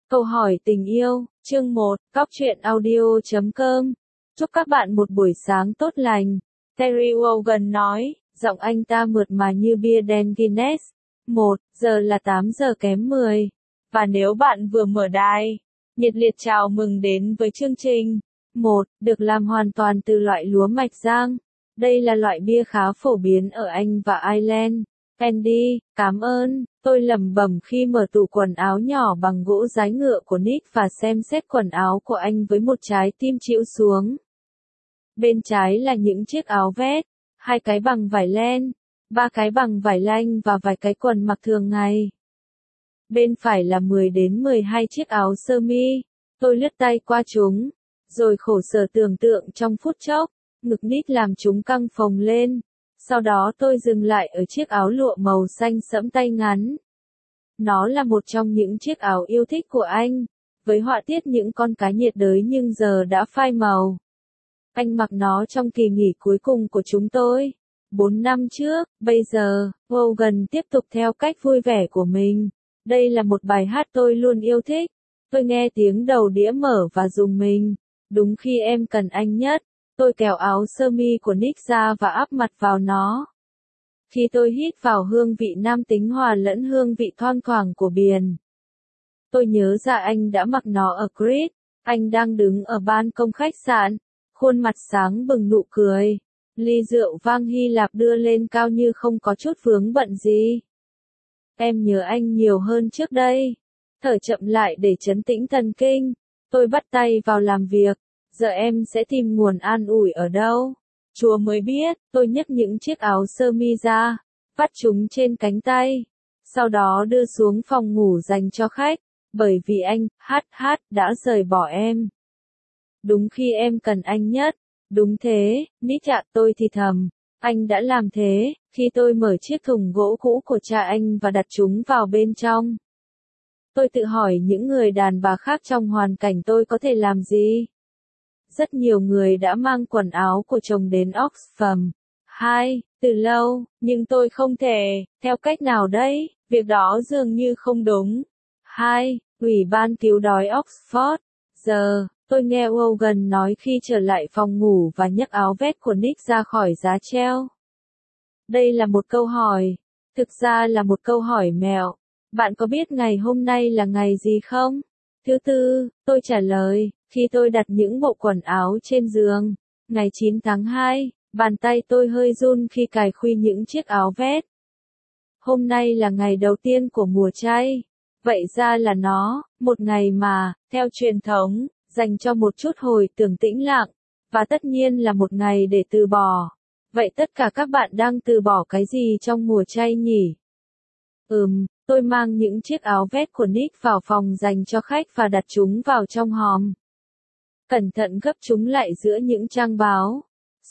Câu hỏi tình yêu, chương 1, cóc truyện audio.com. Chúc các bạn một buổi sáng tốt lành. Terry Wogan nói, giọng anh ta mượt mà như bia đen Guinness. 1 giờ là 8 giờ kém 10. Và nếu bạn vừa mở đài, nhiệt liệt chào mừng đến với chương trình. Được làm hoàn toàn từ loại lúa mạch rang. Đây là loại bia khá phổ biến ở Anh và Ireland. Andy, cảm ơn, tôi lẩm bẩm khi mở tủ quần áo nhỏ bằng gỗ dái ngựa của Nick và xem xét quần áo của anh với một trái tim chịu xuống. Bên trái là những chiếc áo vest, 2 cái bằng vải len, 3 cái bằng vải lanh và vài cái quần mặc thường ngày. Bên phải là 10 đến 12 chiếc áo sơ mi. Tôi lướt tay qua chúng, rồi khổ sở tưởng tượng trong phút chốc, ngực Nick làm chúng căng phồng lên. Sau đó tôi dừng lại ở chiếc áo lụa màu xanh sẫm tay ngắn. Nó là một trong những chiếc áo yêu thích của anh, với họa tiết những con cá nhiệt đới nhưng giờ đã phai màu. Anh mặc nó trong kỳ nghỉ cuối cùng của chúng tôi, 4 năm trước. Bây giờ, Wogan tiếp tục theo cách vui vẻ của mình. Đây là một bài hát tôi luôn yêu thích. Tôi nghe tiếng đầu đĩa mở và rùng mình. Đúng khi em cần anh nhất. Tôi kéo áo sơ mi của Nick ra và áp mặt vào nó. Khi tôi hít vào hương vị nam tính hòa lẫn hương vị thoang thoảng của biển, tôi nhớ ra anh đã mặc nó ở Crete. Anh đang đứng ở ban công khách sạn, khuôn mặt sáng bừng nụ cười. Ly rượu vang Hy Lạp đưa lên cao như không có chút vướng bận gì. Em nhớ anh nhiều hơn trước đây. Thở chậm lại để trấn tĩnh thần kinh. Tôi bắt tay vào làm việc. Giờ em sẽ tìm nguồn an ủi ở đâu? Chúa mới biết. Tôi nhấc những chiếc áo sơ mi ra, vắt chúng trên cánh tay. Sau đó đưa xuống phòng ngủ dành cho khách, bởi vì anh, đã rời bỏ em. Đúng khi em cần anh nhất. Đúng thế, Nick ạ, tôi thì thầm. Anh đã làm thế, khi tôi mở chiếc thùng gỗ cũ của cha anh và đặt chúng vào bên trong. Tôi tự hỏi những người đàn bà khác trong hoàn cảnh tôi có thể làm gì? Rất nhiều người đã mang quần áo của chồng đến Oxfam. Từ lâu, nhưng tôi không thể, theo cách nào đấy, việc đó dường như không đúng. Ủy ban cứu đói Oxford. Giờ, tôi nghe Wogan nói khi trở lại phòng ngủ và nhấc áo vest của Nick ra khỏi giá treo. Đây là một câu hỏi. Thực ra là một câu hỏi mẹo. Bạn có biết ngày hôm nay là ngày gì không? Thứ Tư, tôi trả lời, khi tôi đặt những bộ quần áo trên giường. Ngày 9 tháng 2, bàn tay tôi hơi run khi cài khuy những chiếc áo vest. Hôm nay là ngày đầu tiên của mùa chay. Vậy ra là nó, một ngày mà, theo truyền thống, dành cho một chút hồi tưởng tĩnh lặng. Và tất nhiên là một ngày để từ bỏ. Vậy tất cả các bạn đang từ bỏ cái gì trong mùa chay nhỉ? Tôi mang những chiếc áo vest của Nick vào phòng dành cho khách và đặt chúng vào trong hòm. Cẩn thận gấp chúng lại giữa những trang báo.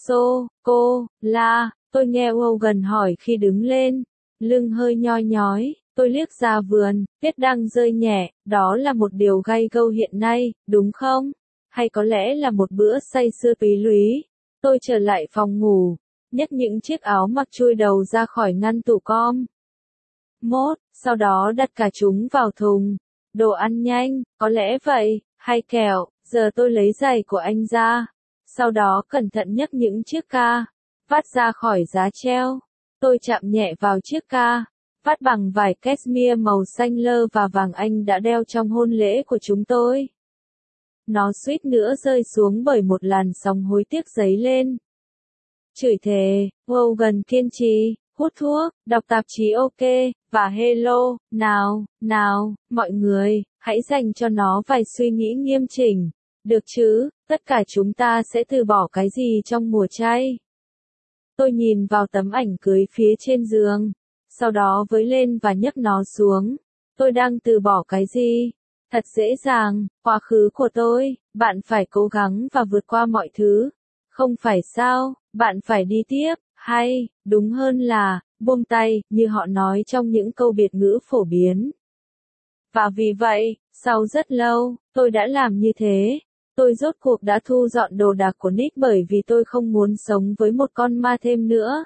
La, tôi nghe Wogan hỏi khi đứng lên. Lưng hơi nhoi nhói, tôi liếc ra vườn, tuyết đang rơi nhẹ, đó là một điều gay gâu hiện nay, đúng không? Hay có lẽ là một bữa say sưa túy lúy. Tôi trở lại phòng ngủ, nhấc những chiếc áo mặc chui đầu ra khỏi ngăn tủ com. Sau đó đặt cả chúng vào thùng. Đồ ăn nhanh, có lẽ vậy, hay kẹo. Giờ tôi lấy giày của anh ra. Sau đó cẩn thận nhấc những chiếc ca vắt ra khỏi giá treo. Tôi chạm nhẹ vào chiếc ca vắt bằng vải cashmere màu xanh lơ và vàng anh đã đeo trong hôn lễ của chúng tôi. Nó suýt nữa rơi xuống bởi một làn sóng hối tiếc dấy lên. Chửi thề, Wogan kiên trì, hút thuốc, đọc tạp chí OK, và hello, nào, mọi người, hãy dành cho nó vài suy nghĩ nghiêm chỉnh. Được chứ, tất cả chúng ta sẽ từ bỏ cái gì trong mùa chay? Tôi nhìn vào tấm ảnh cưới phía trên giường, sau đó với lên và nhấc nó xuống. Tôi đang từ bỏ cái gì? Thật dễ dàng, quá khứ của tôi, bạn phải cố gắng và vượt qua mọi thứ. Không phải sao, bạn phải đi tiếp, hay, đúng hơn là, buông tay, như họ nói trong những câu biệt ngữ phổ biến. Và vì vậy, sau rất lâu, tôi đã làm như thế. Tôi rốt cuộc đã thu dọn đồ đạc của Nick bởi vì tôi không muốn sống với một con ma thêm nữa.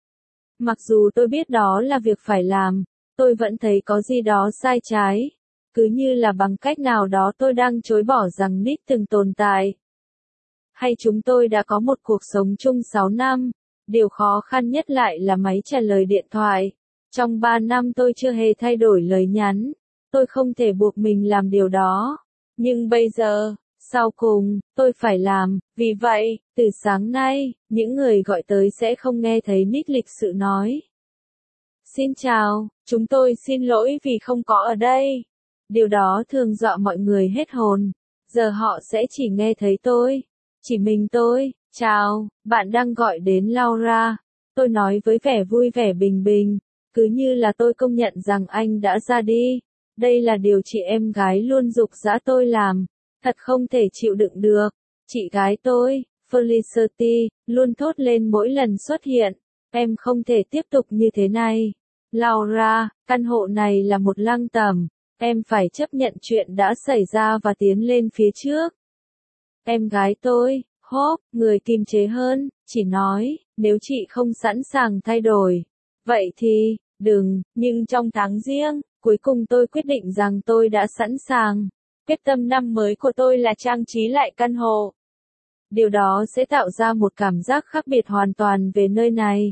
Mặc dù tôi biết đó là việc phải làm, tôi vẫn thấy có gì đó sai trái. cứ như là bằng cách nào đó tôi đang chối bỏ rằng Nick từng tồn tại. Hay chúng tôi đã có một cuộc sống chung 6 năm, điều khó khăn nhất lại là máy trả lời điện thoại. Trong 3 năm tôi chưa hề thay đổi lời nhắn, tôi không thể buộc mình làm điều đó. Nhưng bây giờ, sau cùng, tôi phải làm, vì vậy, từ sáng nay, những người gọi tới sẽ không nghe thấy Nick lịch sự nói. Xin chào, chúng tôi xin lỗi vì không có ở đây. Điều đó thường dọa mọi người hết hồn. Giờ họ sẽ chỉ nghe thấy tôi. Chỉ mình tôi. Chào, bạn đang gọi đến Laura. Tôi nói với vẻ vui vẻ bình bình. Cứ như là tôi công nhận rằng anh đã ra đi. Đây là điều chị em gái luôn giục giã tôi làm. Thật không thể chịu đựng được. Chị gái tôi, Felicity, luôn thốt lên mỗi lần xuất hiện. Em không thể tiếp tục như thế này. Laura, căn hộ này là một lăng tẩm. Em phải chấp nhận chuyện đã xảy ra và tiến lên phía trước. Em gái tôi, Hope, người kiềm chế hơn, chỉ nói, nếu chị không sẵn sàng thay đổi, vậy thì, đừng, nhưng trong tháng Giêng, cuối cùng tôi quyết định rằng tôi đã sẵn sàng. Quyết tâm năm mới của tôi là trang trí lại căn hộ. Điều đó sẽ tạo ra một cảm giác khác biệt hoàn toàn về nơi này.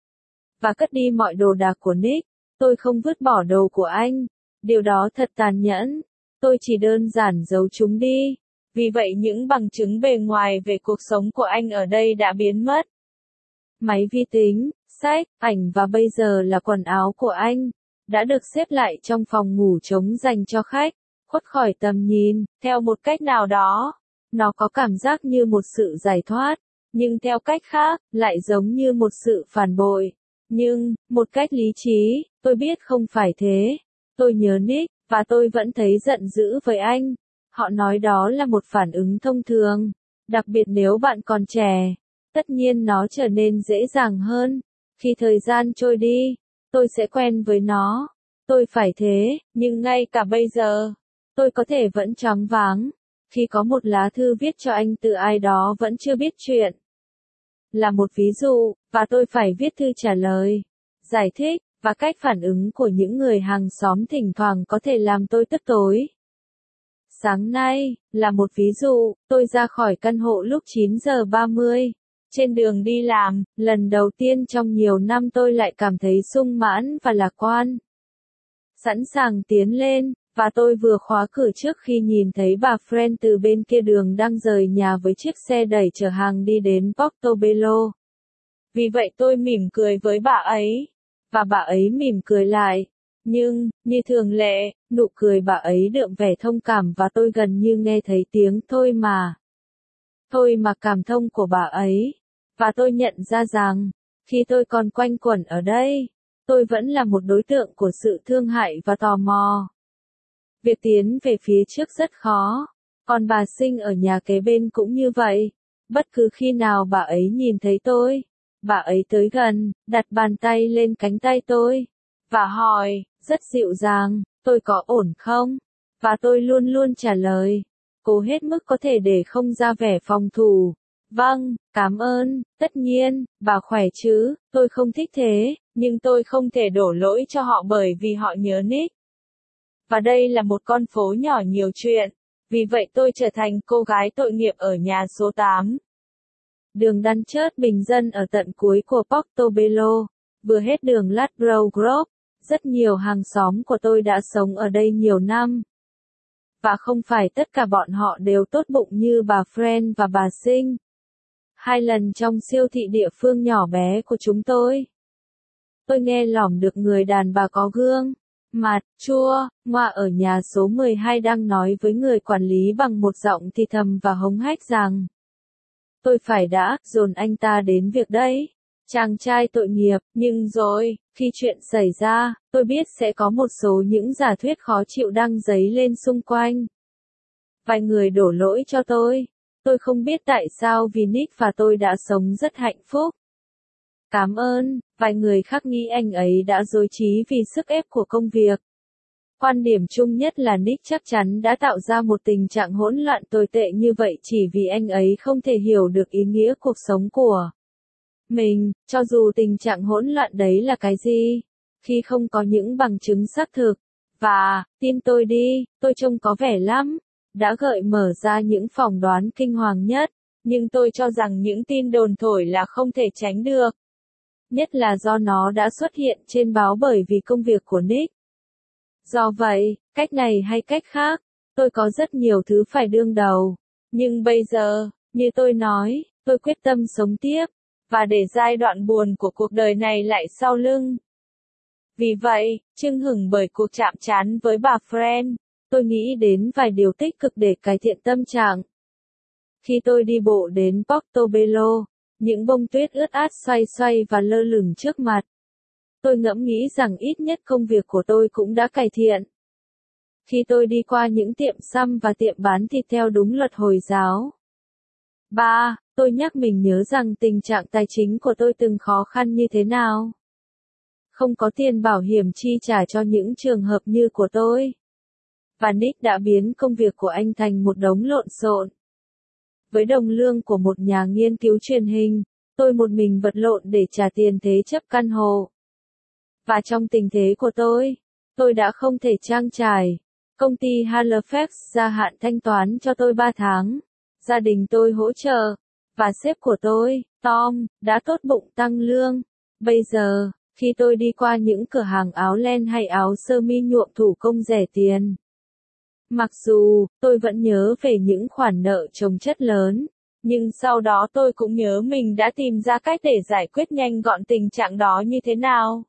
Và cất đi mọi đồ đạc của Nick, tôi không vứt bỏ đồ của anh. Điều đó thật tàn nhẫn. Tôi chỉ đơn giản giấu chúng đi. Vì vậy những bằng chứng bề ngoài về cuộc sống của anh ở đây đã biến mất. Máy vi tính, sách, ảnh và bây giờ là quần áo của anh, đã được xếp lại trong phòng ngủ trống dành cho khách, khuất khỏi tầm nhìn, theo một cách nào đó. Nó có cảm giác như một sự giải thoát, nhưng theo cách khác, lại giống như một sự phản bội. Nhưng, một cách lý trí, tôi biết không phải thế. Tôi nhớ Nick, và tôi vẫn thấy giận dữ với anh. Họ nói đó là một phản ứng thông thường, đặc biệt nếu bạn còn trẻ. Tất nhiên nó trở nên dễ dàng hơn. Khi thời gian trôi đi, tôi sẽ quen với nó. Tôi phải thế, nhưng ngay cả bây giờ, tôi có thể vẫn choáng váng. Khi có một lá thư viết cho anh từ ai đó vẫn chưa biết chuyện. Là một ví dụ, và tôi phải viết thư trả lời, giải thích, và cách phản ứng của những người hàng xóm thỉnh thoảng có thể làm tôi tức tối. Sáng nay, là một ví dụ, tôi ra khỏi căn hộ lúc 9:30. Trên đường đi làm, lần đầu tiên trong nhiều năm tôi lại cảm thấy sung mãn và lạc quan. Sẵn sàng tiến lên, và tôi vừa khóa cửa trước khi nhìn thấy bà Fran từ bên kia đường đang rời nhà với chiếc xe đẩy chở hàng đi đến Portobello. Vì vậy tôi mỉm cười với bà ấy, và bà ấy mỉm cười lại. Nhưng, như thường lệ, nụ cười bà ấy đượm vẻ thông cảm và tôi gần như nghe thấy tiếng thôi mà. Thôi mà cảm thông của bà ấy. Và tôi nhận ra rằng, khi tôi còn quanh quẩn ở đây, tôi vẫn là một đối tượng của sự thương hại và tò mò. Việc tiến về phía trước rất khó. Còn bà Sinh ở nhà kế bên cũng như vậy. Bất cứ khi nào bà ấy nhìn thấy tôi, bà ấy tới gần, đặt bàn tay lên cánh tay tôi, và hỏi, rất dịu dàng, tôi có ổn không? Và tôi luôn luôn trả lời, cố hết mức có thể để không ra vẻ phòng thủ. Vâng, cảm ơn, tất nhiên, bà khỏe chứ, tôi không thích thế, nhưng tôi không thể đổ lỗi cho họ bởi vì họ nhớ Nick. Và đây là một con phố nhỏ nhiều chuyện, vì vậy tôi trở thành cô gái tội nghiệp ở nhà số 8. Đường Dunchurch bình dân ở tận cuối của Portobello, vừa hết đường Ladbroke Grove. Rất nhiều hàng xóm của tôi đã sống ở đây nhiều năm. Và không phải tất cả bọn họ đều tốt bụng như bà Fran và bà Sinh. 2 lần trong siêu thị địa phương nhỏ bé của chúng tôi nghe lỏm được người đàn bà có gương mặt chua ngoa ở nhà số 12 đang nói với người quản lý bằng một giọng thì thầm và hống hách rằng tôi phải đã dồn anh ta đến việc đấy. Chàng trai tội nghiệp, nhưng rồi, khi chuyện xảy ra, tôi biết sẽ có một số những giả thuyết khó chịu đang dấy lên xung quanh. Vài người đổ lỗi cho tôi. Tôi không biết tại sao vì Nick và tôi đã sống rất hạnh phúc. Cảm ơn, vài người khác nghĩ anh ấy đã dối trí vì sức ép của công việc. Quan điểm chung nhất là Nick chắc chắn đã tạo ra một tình trạng hỗn loạn tồi tệ như vậy chỉ vì anh ấy không thể hiểu được ý nghĩa cuộc sống của mình, cho dù tình trạng hỗn loạn đấy là cái gì, khi không có những bằng chứng xác thực. Và, tin tôi đi, tôi trông có vẻ lắm, đã gợi mở ra những phỏng đoán kinh hoàng nhất, nhưng tôi cho rằng những tin đồn thổi là không thể tránh được. Nhất là do nó đã xuất hiện trên báo bởi vì công việc của Nick. Do vậy, cách này hay cách khác, tôi có rất nhiều thứ phải đương đầu. Nhưng bây giờ, như tôi nói, tôi quyết tâm sống tiếp, và để giai đoạn buồn của cuộc đời này lại sau lưng. Vì vậy, chưng hửng bởi cuộc chạm trán với bà Friend, tôi nghĩ đến vài điều tích cực để cải thiện tâm trạng. Khi tôi đi bộ đến Portobello, những bông tuyết ướt át xoay xoay và lơ lửng trước mặt. Tôi ngẫm nghĩ rằng ít nhất công việc của tôi cũng đã cải thiện. Khi tôi đi qua những tiệm xăm và tiệm bán thịt theo đúng luật Hồi giáo. 3. Tôi nhắc mình nhớ rằng tình trạng tài chính của tôi từng khó khăn như thế nào. Không có tiền bảo hiểm chi trả cho những trường hợp như của tôi. Và Nick đã biến công việc của anh thành một đống lộn xộn. Với đồng lương của một nhà nghiên cứu truyền hình, tôi một mình vật lộn để trả tiền thế chấp căn hộ. Và trong tình thế của tôi đã không thể trang trải. Công ty Halifax gia hạn thanh toán cho tôi 3 tháng. Gia đình tôi hỗ trợ. Và sếp của tôi, Tom, đã tốt bụng tăng lương. Bây giờ, khi tôi đi qua những cửa hàng áo len hay áo sơ mi nhuộm thủ công rẻ tiền. Mặc dù, tôi vẫn nhớ về những khoản nợ chồng chất lớn, nhưng sau đó tôi cũng nhớ mình đã tìm ra cách để giải quyết nhanh gọn tình trạng đó như thế nào.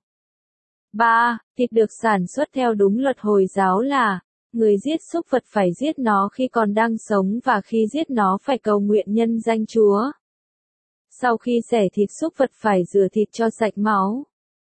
3. Thịt được sản xuất theo đúng luật Hồi giáo là, người giết súc vật phải giết nó khi còn đang sống và khi giết nó phải cầu nguyện nhân danh Chúa. Sau khi xẻ thịt súc vật phải rửa thịt cho sạch máu.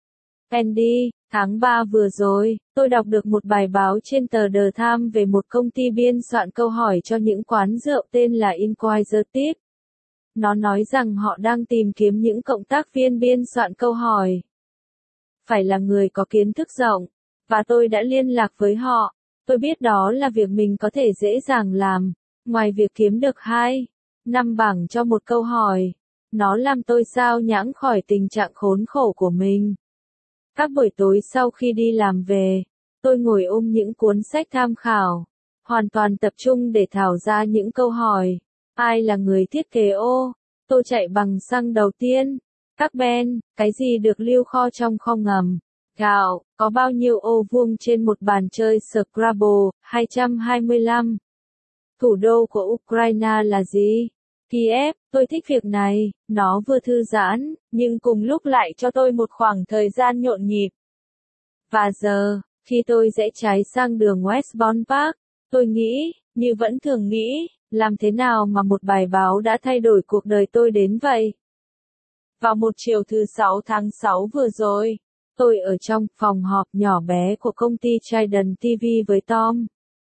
Andy, tháng 3 vừa rồi, tôi đọc được một bài báo trên tờ The Times về một công ty biên soạn câu hỏi cho những quán rượu tên là Inquisitive. Nó nói rằng họ đang tìm kiếm những cộng tác viên biên soạn câu hỏi. Phải là người có kiến thức rộng, và tôi đã liên lạc với họ. Tôi biết đó là việc mình có thể dễ dàng làm, ngoài việc kiếm được 2,5 bảng cho một câu hỏi. Nó làm tôi xao nhãng khỏi tình trạng khốn khổ của mình. Các buổi tối sau khi đi làm về, tôi ngồi ôm những cuốn sách tham khảo, hoàn toàn tập trung để thảo ra những câu hỏi. Ai là người thiết kế ô? Tôi chạy bằng xăng đầu tiên. Các ben, cái gì được lưu kho trong kho ngầm? Gạo, có bao nhiêu ô vuông trên một bàn chơi Scrabble? 225. Thủ đô của Ukraine là gì? Kiev, tôi thích việc này, nó vừa thư giãn, nhưng cùng lúc lại cho tôi một khoảng thời gian nhộn nhịp. Và giờ, khi tôi rẽ trái sang đường Westbourne Park, tôi nghĩ, như vẫn thường nghĩ, làm thế nào mà một bài báo đã thay đổi cuộc đời tôi đến vậy? Vào một chiều thứ 6 tháng 6 vừa rồi, tôi ở trong phòng họp nhỏ bé của công ty Trident TV với Tom,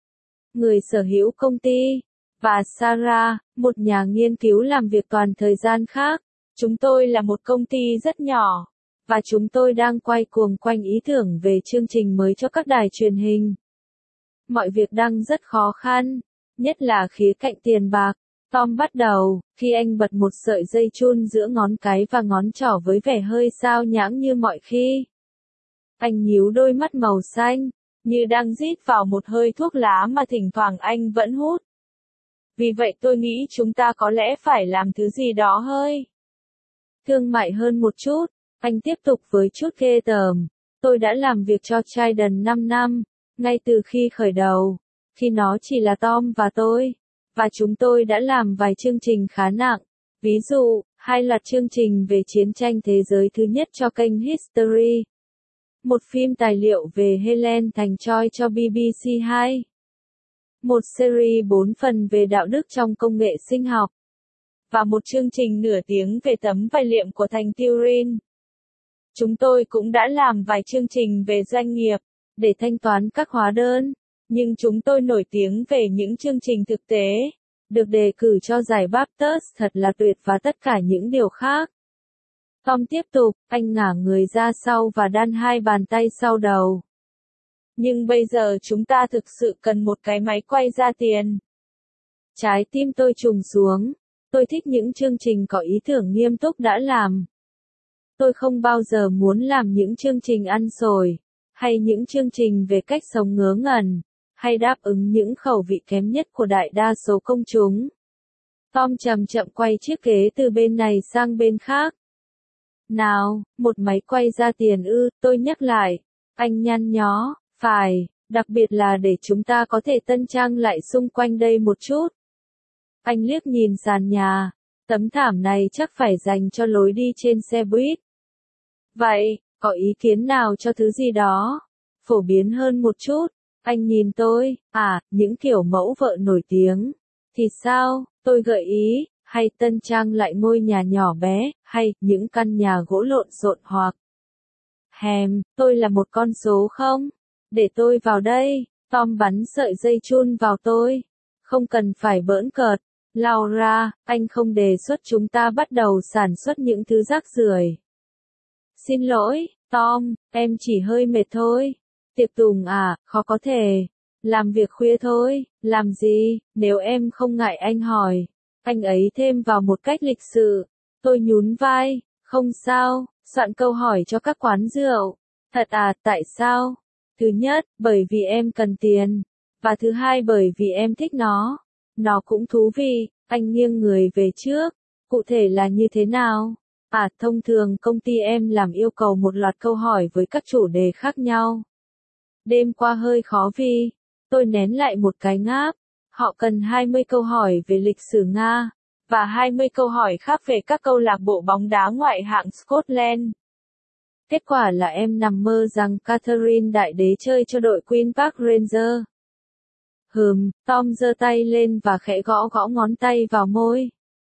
người sở hữu công ty, và Sarah, một nhà nghiên cứu làm việc toàn thời gian khác. Chúng tôi là một công ty rất nhỏ, và chúng tôi đang quay cuồng quanh ý tưởng về chương trình mới cho các đài truyền hình. Mọi việc đang rất khó khăn, nhất là khía cạnh tiền bạc. Tom bắt đầu, khi anh bật một sợi dây chun giữa ngón cái và ngón trỏ với vẻ hơi xao nhãng như mọi khi. Anh nhíu đôi mắt màu xanh, như đang rít vào một hơi thuốc lá mà thỉnh thoảng anh vẫn hút. Vì vậy tôi nghĩ chúng ta có lẽ phải làm thứ gì đó hơi thương mại hơn một chút. Anh tiếp tục với chút ghê tởm. Tôi đã làm việc cho Trident 5 năm, ngay từ khi khởi đầu, khi nó chỉ là Tom và tôi. Và chúng tôi đã làm vài chương trình khá nặng. Ví dụ, 2 loạt chương trình về chiến tranh thế giới thứ nhất cho kênh History. Một phim tài liệu về Helen Thành Troy cho BBC 2. Một series 4 phần về đạo đức trong công nghệ sinh học. Và một chương trình nửa tiếng về tấm vải liệm của thành Turin. Chúng tôi cũng đã làm vài chương trình về doanh nghiệp, để thanh toán các hóa đơn. Nhưng chúng tôi nổi tiếng về những chương trình thực tế, được đề cử cho giải BAFTA thật là tuyệt và tất cả những điều khác. Tom tiếp tục, anh ngả người ra sau và đan 2 bàn tay sau đầu. Nhưng bây giờ chúng ta thực sự cần một cái máy quay ra tiền. Trái tim tôi trùng xuống. Tôi thích những chương trình có ý tưởng nghiêm túc đã làm. Tôi không bao giờ muốn làm những chương trình ăn xổi, hay những chương trình về cách sống ngớ ngẩn, hay đáp ứng những khẩu vị kém nhất của đại đa số công chúng. Tom chậm chậm quay chiếc ghế từ bên này sang bên khác. Nào, một máy quay ra tiền ư, tôi nhắc lại. Anh nhăn nhó, phải, đặc biệt là để chúng ta có thể tân trang lại xung quanh đây một chút. Anh liếc nhìn sàn nhà, tấm thảm này chắc phải dành cho lối đi trên xe buýt. Vậy, có ý kiến nào cho thứ gì đó phổ biến hơn một chút? Anh nhìn tôi, những kiểu mẫu vợ nổi tiếng. Thì sao, tôi gợi ý, hay tân trang lại ngôi nhà nhỏ bé, hay những căn nhà gỗ lộn xộn hoặc tôi là một con số không? Để tôi vào đây. Tom bắn sợi dây chun vào tôi. Không cần phải bỡn cợt. Laura, anh không đề xuất chúng ta bắt đầu sản xuất những thứ rác rưởi. Xin lỗi, Tom, em chỉ hơi mệt thôi. Tiệc tùng khó có thể. Làm việc khuya thôi, làm gì, nếu em không ngại anh hỏi. Anh ấy thêm vào một cách lịch sự. Tôi nhún vai, không sao, soạn câu hỏi cho các quán rượu. Thật tại sao? Thứ nhất, bởi vì em cần tiền. Và thứ hai bởi vì em thích nó. Nó cũng thú vị, anh nghiêng người về trước. Cụ thể là như thế nào? Thông thường công ty em làm yêu cầu một loạt câu hỏi với các chủ đề khác nhau. Đêm qua hơi khó vì tôi nén lại một cái ngáp. Họ cần 20 câu hỏi về lịch sử Nga, và 20 câu hỏi khác về các câu lạc bộ bóng đá ngoại hạng Scotland. Kết quả là em nằm mơ rằng Catherine Đại Đế chơi cho đội Queen Park Rangers. Tom giơ tay lên và khẽ gõ gõ ngón tay vào môi.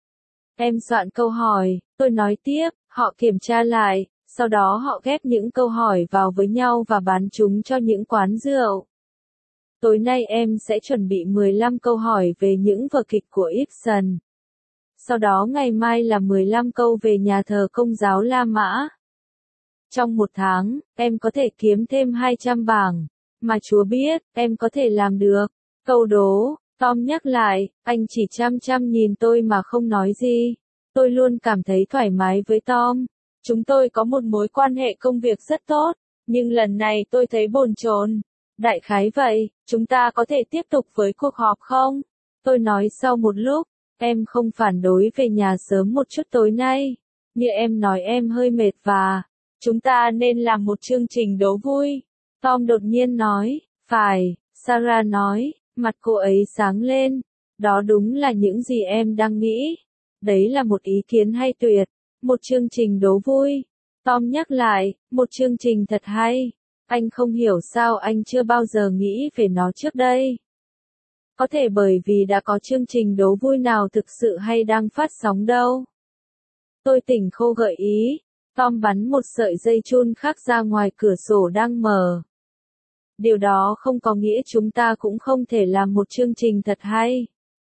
Em soạn câu hỏi, tôi nói tiếp, họ kiểm tra lại, sau đó họ ghép những câu hỏi vào với nhau và bán chúng cho những quán rượu. Tối nay em sẽ chuẩn bị 15 câu hỏi về những vở kịch của Ibsen. Sau đó ngày mai là 15 câu về nhà thờ Công giáo La Mã. Trong một tháng, em có thể kiếm thêm 200 bảng. Mà Chúa biết, em có thể làm được. Câu đố, Tom nhắc lại, anh chỉ chăm chăm nhìn tôi mà không nói gì. Tôi luôn cảm thấy thoải mái với Tom. Chúng tôi có một mối quan hệ công việc rất tốt, nhưng lần này tôi thấy bồn chồn. Đại khái vậy, chúng ta có thể tiếp tục với cuộc họp không? Tôi nói sau một lúc, em không phản đối về nhà sớm một chút tối nay. Như em nói em hơi mệt và chúng ta nên làm một chương trình đố vui. Tom đột nhiên nói, phải, Sarah nói, mặt cô ấy sáng lên. Đó đúng là những gì em đang nghĩ. Đấy là một ý kiến hay tuyệt. Một chương trình đố vui. Tom nhắc lại, một chương trình thật hay. Anh không hiểu sao anh chưa bao giờ nghĩ về nó trước đây. Có thể bởi vì đã có chương trình đố vui nào thực sự hay đang phát sóng đâu. Tôi tỉnh khô gợi ý. Tom bắn một sợi dây chun khác ra ngoài cửa sổ đang mở. Điều đó không có nghĩa chúng ta cũng không thể làm một chương trình thật hay.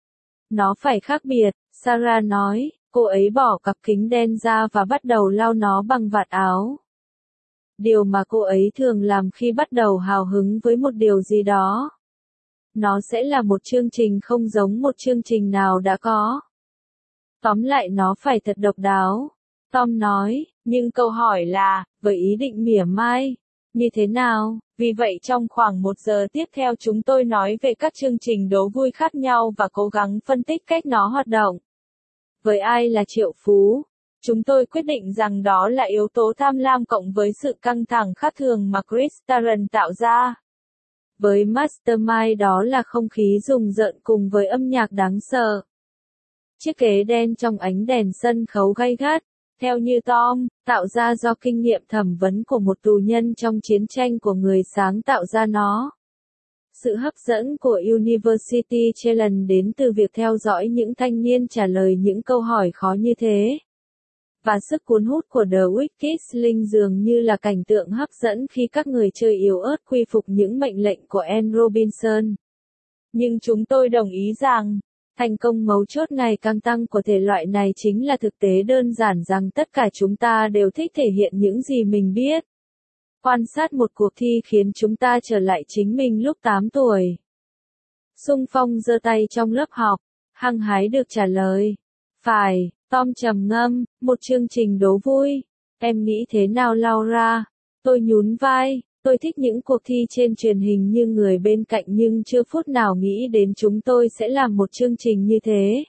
Nó phải khác biệt, Sarah nói. Cô ấy bỏ cặp kính đen ra và bắt đầu lau nó bằng vạt áo. Điều mà cô ấy thường làm khi bắt đầu hào hứng với một điều gì đó. Nó sẽ là một chương trình không giống một chương trình nào đã có. Tóm lại nó phải thật độc đáo. Tom nói, nhưng câu hỏi là, với ý định mỉa mai, như thế nào? Vì vậy trong khoảng 1 giờ tiếp theo chúng tôi nói về các chương trình đố vui khác nhau và cố gắng phân tích cách nó hoạt động. Với ai là triệu phú? Chúng tôi quyết định rằng đó là yếu tố tham lam cộng với sự căng thẳng khác thường mà Chris Tarrant tạo ra. Với Mastermind đó là không khí rùng rợn cùng với âm nhạc đáng sợ. Chiếc ghế đen trong ánh đèn sân khấu gay gắt, theo như Tom, tạo ra do kinh nghiệm thẩm vấn của một tù nhân trong chiến tranh của người sáng tạo ra nó. Sự hấp dẫn của University Challenge đến từ việc theo dõi những thanh niên trả lời những câu hỏi khó như thế. Và sức cuốn hút của The Wicked Link dường như là cảnh tượng hấp dẫn khi các người chơi yếu ớt quy phục những mệnh lệnh của Anne Robinson. Nhưng chúng tôi đồng ý rằng, thành công mấu chốt ngày càng tăng của thể loại này chính là thực tế đơn giản rằng tất cả chúng ta đều thích thể hiện những gì mình biết. Quan sát một cuộc thi khiến chúng ta trở lại chính mình lúc 8 tuổi. Xung phong giơ tay trong lớp học, hăng hái được trả lời. Phải, Tom trầm ngâm, một chương trình đố vui. Em nghĩ thế nào Laura? Tôi nhún vai, Tôi thích những cuộc thi trên truyền hình như người bên cạnh nhưng chưa phút nào nghĩ đến chúng tôi sẽ làm một chương trình như thế.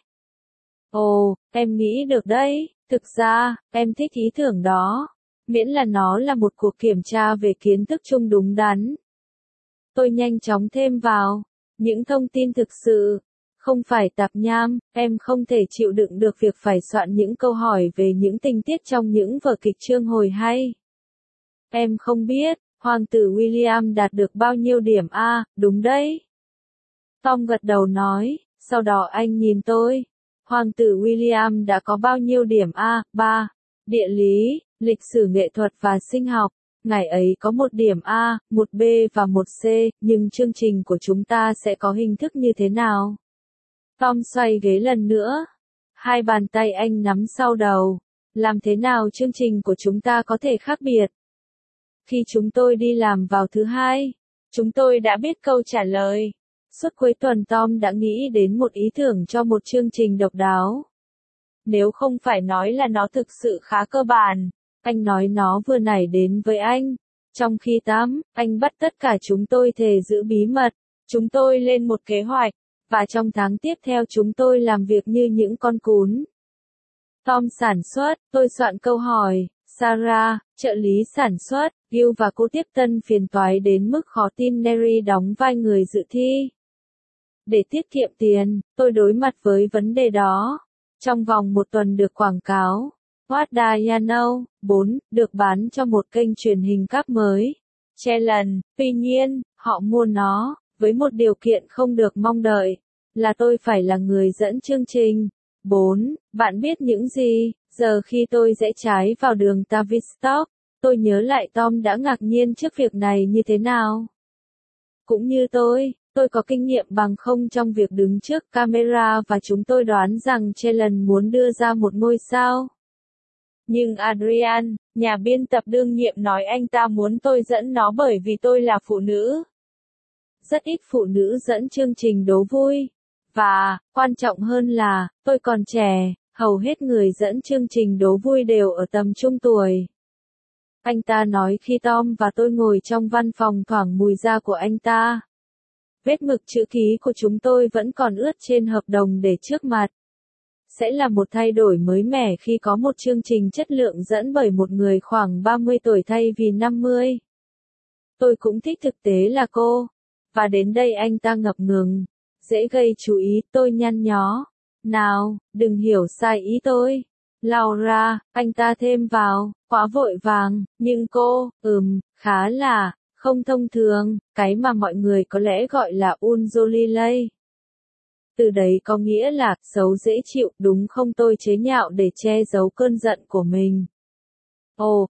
Ồ, em nghĩ được đấy, thực ra, em thích ý tưởng đó. Miễn là nó là một cuộc kiểm tra về kiến thức chung đúng đắn. Tôi nhanh chóng thêm vào. Những thông tin thực sự. Không phải tạp nham, em không thể chịu đựng được việc phải soạn những câu hỏi về những tình tiết trong những vở kịch chương hồi hay. Em không biết, Hoàng tử William đạt được bao nhiêu điểm A, đúng đấy. Tom gật đầu nói, sau đó anh nhìn tôi. Hoàng tử William đã có bao nhiêu điểm A, 3, địa lý, lịch sử nghệ thuật và sinh học. Ngày ấy có 1 điểm A, 1 B và 1 C, nhưng chương trình của chúng ta sẽ có hình thức như thế nào? Tom xoay ghế lần nữa. Hai bàn tay anh nắm sau đầu. Làm thế nào chương trình của chúng ta có thể khác biệt? Khi chúng tôi đi làm vào thứ Hai, chúng tôi đã biết câu trả lời. Suốt cuối tuần Tom đã nghĩ đến một ý tưởng cho một chương trình độc đáo. Nếu không phải nói là nó thực sự khá cơ bản, anh nói nó vừa nảy đến với anh. Trong khi tắm, anh bắt tất cả chúng tôi thề giữ bí mật. Chúng tôi lên một kế hoạch, và trong tháng tiếp theo chúng tôi làm việc như những con cún. Tom sản xuất, tôi soạn câu hỏi. Sarah, trợ lý sản xuất, Gil và cô tiếp tân phiền toái đến mức khó tin Neri đóng vai người dự thi. Để tiết kiệm tiền, tôi đối mặt với vấn đề đó. Trong vòng 1 tuần được quảng cáo, What Do You Know, 4, được bán cho một kênh truyền hình cáp mới. Challenge, tuy nhiên, họ mua nó, với một điều kiện không được mong đợi, là tôi phải là người dẫn chương trình. 4, bạn biết những gì, giờ khi tôi rẽ trái vào đường Tavistock, tôi nhớ lại Tom đã ngạc nhiên trước việc này như thế nào. Cũng như tôi có kinh nghiệm bằng không trong việc đứng trước camera và chúng tôi đoán rằng Challenge muốn đưa ra một ngôi sao. Nhưng Adrian, nhà biên tập đương nhiệm nói anh ta muốn tôi dẫn nó bởi vì tôi là phụ nữ. Rất ít phụ nữ dẫn chương trình đố vui. Và, quan trọng hơn là, tôi còn trẻ, hầu hết người dẫn chương trình đố vui đều ở tầm trung tuổi. Anh ta nói khi Tom và tôi ngồi trong văn phòng thoảng mùi da của anh ta. Vết mực chữ ký của chúng tôi vẫn còn ướt trên hợp đồng để trước mặt. Sẽ là một thay đổi mới mẻ khi có một chương trình chất lượng dẫn bởi một người khoảng 30 tuổi thay vì 50. Tôi cũng thích thực tế là cô. Và đến đây anh ta ngập ngừng. Dễ gây chú ý, tôi nhăn nhó. Nào, đừng hiểu sai ý tôi. Laura, anh ta thêm vào, quá vội vàng, nhưng cô, khá là, không thông thường, cái mà mọi người có lẽ gọi là unjolilei. Từ đấy có nghĩa là, xấu dễ chịu, đúng không? Tôi chế nhạo để che giấu cơn giận của mình. Ồ,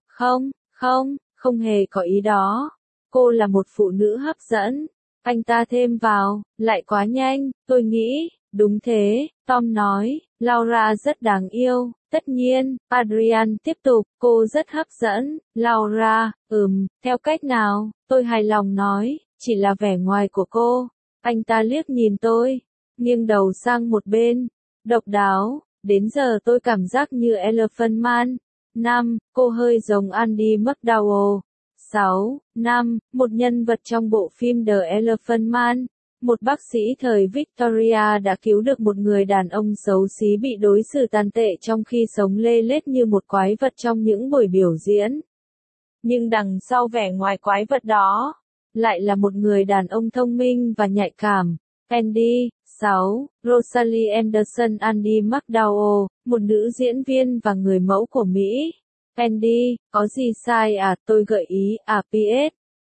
không hề có ý đó. Cô là một phụ nữ hấp dẫn. Anh ta thêm vào, lại quá nhanh, tôi nghĩ, đúng thế, Tom nói, Laura rất đáng yêu, tất nhiên, Adrian tiếp tục, cô rất hấp dẫn, Laura, theo cách nào, tôi hài lòng nói, chỉ là vẻ ngoài của cô. Anh ta liếc nhìn tôi, nghiêng đầu sang một bên, độc đáo, đến giờ tôi cảm giác như Elephant Man. 5, cô hơi giống Andy McDowell. 6, 5, một nhân vật trong bộ phim The Elephant Man. Một bác sĩ thời Victoria đã cứu được một người đàn ông xấu xí bị đối xử tàn tệ trong khi sống lê lết như một quái vật trong những buổi biểu diễn. Nhưng đằng sau vẻ ngoài quái vật đó, lại là một người đàn ông thông minh và nhạy cảm. Andy. 6. Rosalie Anderson. Andy McDowell, một nữ diễn viên và người mẫu của Mỹ. Andy, có gì sai à? Tôi gợi ý, PS.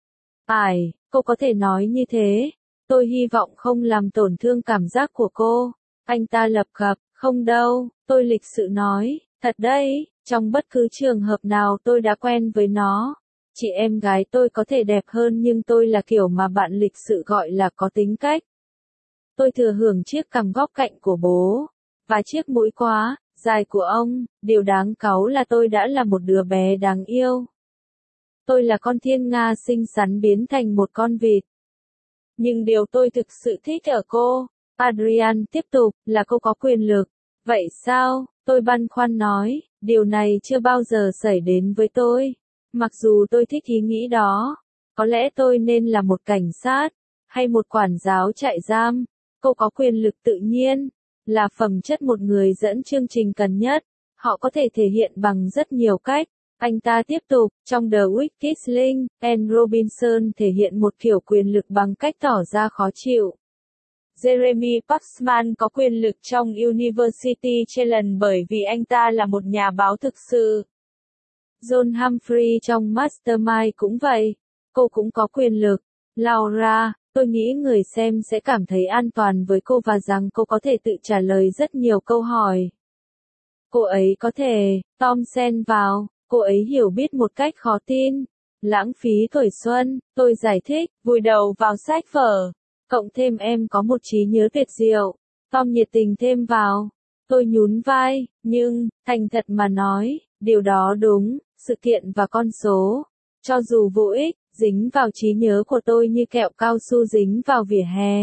Cô có thể nói như thế. Tôi hy vọng không làm tổn thương cảm giác của cô. Anh ta lập cập, không đâu, tôi lịch sự nói, thật đấy, trong bất cứ trường hợp nào tôi đã quen với nó. Chị em gái tôi có thể đẹp hơn nhưng tôi là kiểu mà bạn lịch sự gọi là có tính cách. Tôi thừa hưởng chiếc cằm góc cạnh của bố, và chiếc mũi quá dài của ông. Điều đáng cáu là tôi đã là một đứa bé đáng yêu. Tôi là con thiên nga xinh xắn biến thành một con vịt. Nhưng điều tôi thực sự thích ở cô, Adrian tiếp tục, là cô có quyền lực. Vậy sao? Tôi băn khoăn nói, điều này chưa bao giờ xảy đến với tôi. Mặc dù tôi thích ý nghĩ đó. Có lẽ tôi nên là một cảnh sát, hay một quản giáo trại giam. Cô có quyền lực tự nhiên, là phẩm chất một người dẫn chương trình cần nhất. Họ có thể thể hiện bằng rất nhiều cách. Anh ta tiếp tục, trong The Wicked Link, Anne Robinson thể hiện một kiểu quyền lực bằng cách tỏ ra khó chịu. Jeremy Paxman có quyền lực trong University Challenge bởi vì anh ta là một nhà báo thực sự. John Humphrey trong Mastermind cũng vậy. Cô cũng có quyền lực. Laura, tôi nghĩ người xem sẽ cảm thấy an toàn với cô và rằng cô có thể tự trả lời rất nhiều câu hỏi. Cô ấy có thể, Tom xen vào, cô ấy hiểu biết một cách khó tin. Lãng phí tuổi xuân, tôi giải thích, vùi đầu vào sách vở. Cộng thêm em có một trí nhớ tuyệt diệu. Tom nhiệt tình thêm vào. Tôi nhún vai, nhưng, thành thật mà nói, điều đó đúng, sự kiện và con số. Cho dù vô ích, dính vào trí nhớ của tôi như kẹo cao su dính vào vỉa hè.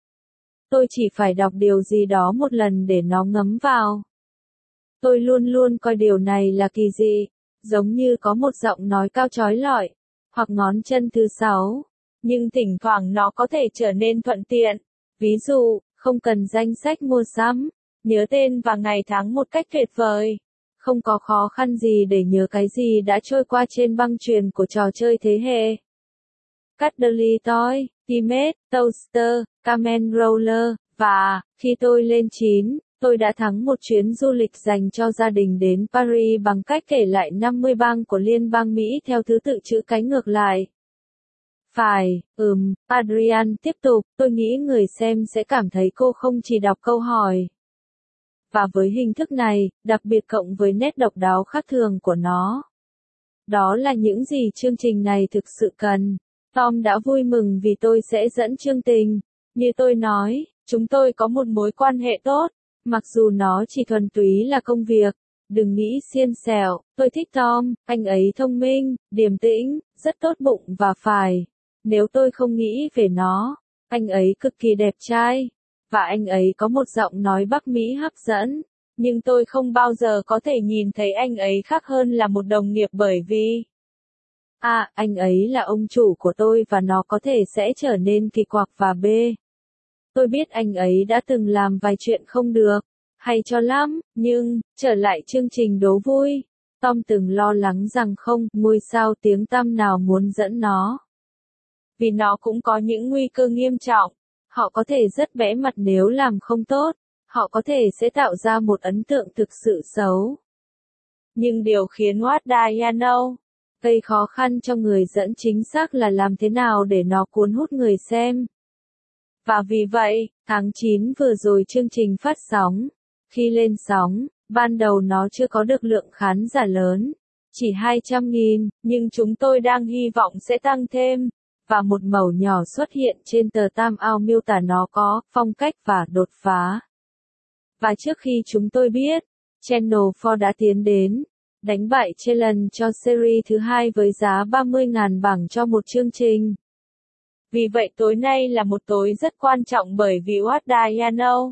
Tôi chỉ phải đọc điều gì đó một lần để nó ngấm vào. Tôi luôn luôn coi điều này là kỳ dị, giống như có một giọng nói cao chói lọi, hoặc ngón chân thứ 6. Nhưng thỉnh thoảng nó có thể trở nên thuận tiện. Ví dụ, không cần danh sách mua sắm, nhớ tên và ngày tháng một cách tuyệt vời. Không có khó khăn gì để nhớ cái gì đã trôi qua trên băng chuyền của trò chơi thế hệ. Cuddly Toy, Timet, Toaster, Kamen Roller, và, khi tôi lên 9, tôi đã thắng một chuyến du lịch dành cho gia đình đến Paris bằng cách kể lại 50 bang của Liên bang Mỹ theo thứ tự chữ cái ngược lại. Phải, Adrian tiếp tục, tôi nghĩ người xem sẽ cảm thấy cô không chỉ đọc câu hỏi. Và với hình thức này, đặc biệt cộng với nét độc đáo khác thường của nó. Đó là những gì chương trình này thực sự cần. Tom đã vui mừng vì tôi sẽ dẫn chương trình. Như tôi nói, chúng tôi có một mối quan hệ tốt, mặc dù nó chỉ thuần túy là công việc. Đừng nghĩ xiên xẻo, tôi thích Tom, anh ấy thông minh, điềm tĩnh, rất tốt bụng và phải. Nếu tôi không nghĩ về nó, anh ấy cực kỳ đẹp trai, và anh ấy có một giọng nói Bắc Mỹ hấp dẫn, nhưng tôi không bao giờ có thể nhìn thấy anh ấy khác hơn là một đồng nghiệp bởi vì anh ấy là ông chủ của tôi và nó có thể sẽ trở nên kỳ quặc và tôi biết anh ấy đã từng làm vài chuyện không được, hay cho lắm, nhưng, trở lại chương trình đố vui, Tom từng lo lắng rằng không ngôi sao tiếng tăm nào muốn dẫn nó. Vì nó cũng có những nguy cơ nghiêm trọng. Họ có thể rất bẽ mặt nếu làm không tốt. Họ có thể sẽ tạo ra một ấn tượng thực sự xấu. Nhưng điều khiến What Do You Know gây khó khăn cho người dẫn chính xác là làm thế nào để nó cuốn hút người xem. Và vì vậy, tháng 9 vừa rồi chương trình phát sóng. Khi lên sóng, ban đầu nó chưa có được lượng khán giả lớn. Chỉ 200.000, nhưng chúng tôi đang hy vọng sẽ tăng thêm. Và một mẩu nhỏ xuất hiện trên tờ Time Out miêu tả nó có phong cách và đột phá. Và trước khi chúng tôi biết, Channel 4 đã tiến đến, đánh bại Challenge cho series thứ 2 với giá 30.000 bảng cho một chương trình. Vì vậy tối nay là một tối rất quan trọng bởi vì What Do You Know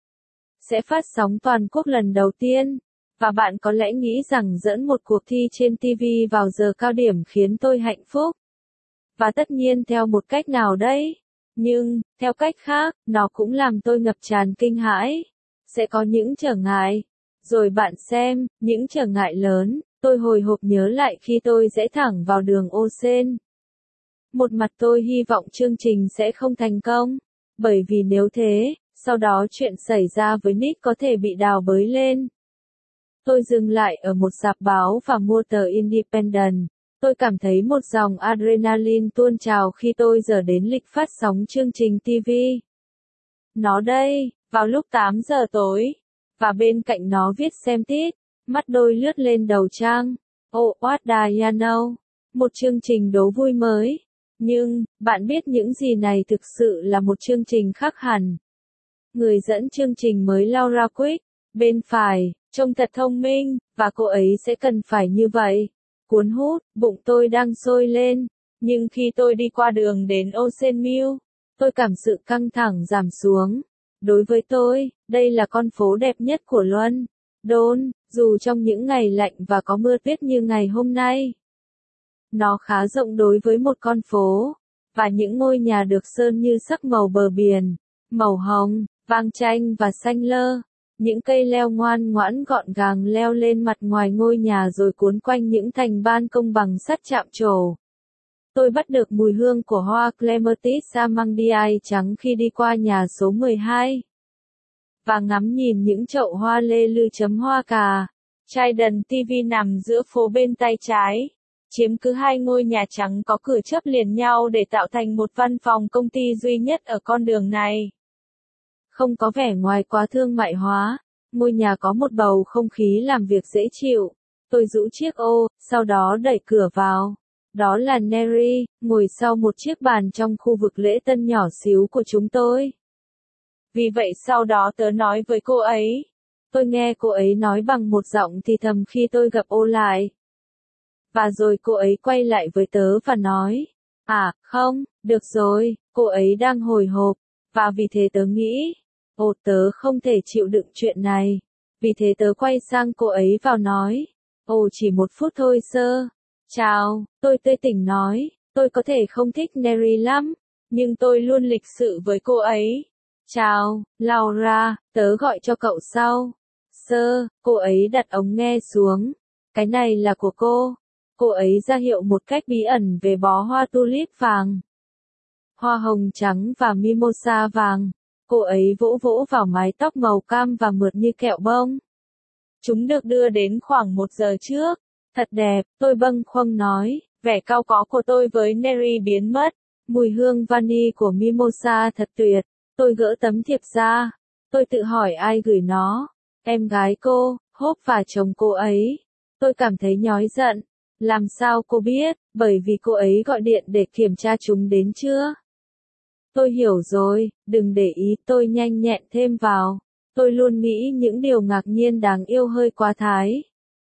sẽ phát sóng toàn quốc lần đầu tiên. Và bạn có lẽ nghĩ rằng dẫn một cuộc thi trên TV vào giờ cao điểm khiến tôi hạnh phúc. Và tất nhiên theo một cách nào đấy. Nhưng, theo cách khác, nó cũng làm tôi ngập tràn kinh hãi. Sẽ có những trở ngại. Rồi bạn xem, những trở ngại lớn, tôi hồi hộp nhớ lại khi tôi rẽ thẳng vào đường ô sen. Một mặt tôi hy vọng chương trình sẽ không thành công. Bởi vì nếu thế, sau đó chuyện xảy ra với Nick có thể bị đào bới lên. Tôi dừng lại ở một rạp báo và mua tờ Independent. Tôi cảm thấy một dòng adrenaline tuôn trào khi tôi dở đến lịch phát sóng chương trình TV. Nó đây, vào lúc 8 giờ tối. Và bên cạnh nó viết xem tít. Mắt tôi lướt lên đầu trang. What Do You Know? Một chương trình đố vui mới. Nhưng, bạn biết những gì này thực sự là một chương trình khác hẳn. Người dẫn chương trình mới Laura Quick, bên phải, trông thật thông minh, và cô ấy sẽ cần phải như vậy. Cuốn hút, bụng tôi đang sôi lên. Nhưng khi tôi đi qua đường đến Ocean Mill, tôi cảm sự căng thẳng giảm xuống. Đối với tôi, đây là con phố đẹp nhất của London, dù trong những ngày lạnh và có mưa tuyết như ngày hôm nay. Nó khá rộng đối với một con phố, và những ngôi nhà được sơn như sắc màu bờ biển, màu hồng, vàng chanh và xanh lơ. Những cây leo ngoan ngoãn gọn gàng leo lên mặt ngoài ngôi nhà rồi cuốn quanh những thành ban công bằng sắt chạm trổ. Tôi bắt được mùi hương của hoa Clematis Amandiae trắng khi đi qua nhà số 12. Và ngắm nhìn những chậu hoa lê lư chấm hoa cà. Trident TV nằm giữa phố bên tay trái, chiếm cứ hai ngôi nhà trắng có cửa chớp liền nhau để tạo thành một văn phòng công ty duy nhất ở con đường này. Không có vẻ ngoài quá thương mại hóa, ngôi nhà có một bầu không khí làm việc dễ chịu. Tôi rũ chiếc ô, sau đó đẩy cửa vào. Đó là Neri, ngồi sau một chiếc bàn trong khu vực lễ tân nhỏ xíu của chúng tôi. Vì vậy sau đó tớ nói với cô ấy. Tôi nghe cô ấy nói bằng một giọng thì thầm khi tôi gặp ô lại. Và rồi cô ấy quay lại với tớ và nói. À, không, được rồi, cô ấy đang hồi hộp. Và vì thế tớ nghĩ. Ồ, tớ không thể chịu đựng chuyện này. Vì thế tớ quay sang cô ấy vào nói. Ồ, chỉ một phút thôi sơ. Chào, tôi tươi tỉnh nói. Tôi có thể không thích Neri lắm, nhưng tôi luôn lịch sự với cô ấy. Chào, Laura, tớ gọi cho cậu sau. Sơ, cô ấy đặt ống nghe xuống. Cái này là của cô. Cô ấy ra hiệu một cách bí ẩn về bó hoa tulip vàng, hoa hồng trắng và mimosa vàng. Cô ấy vỗ vỗ vào mái tóc màu cam và mượt như kẹo bông. Chúng được đưa đến khoảng 1 giờ trước. Thật đẹp, tôi bâng khuâng nói. Vẻ cau có của tôi với Neri biến mất. Mùi hương vani của mimosa thật tuyệt. Tôi gỡ tấm thiệp ra. Tôi tự hỏi ai gửi nó. Em gái cô, Hope và chồng cô ấy. Tôi cảm thấy nhói giận. Làm sao cô biết? Bởi vì cô ấy gọi điện để kiểm tra chúng đến chưa? Tôi hiểu rồi, đừng để ý, tôi nhanh nhẹn thêm vào. Tôi luôn nghĩ những điều ngạc nhiên đáng yêu hơi quá thái.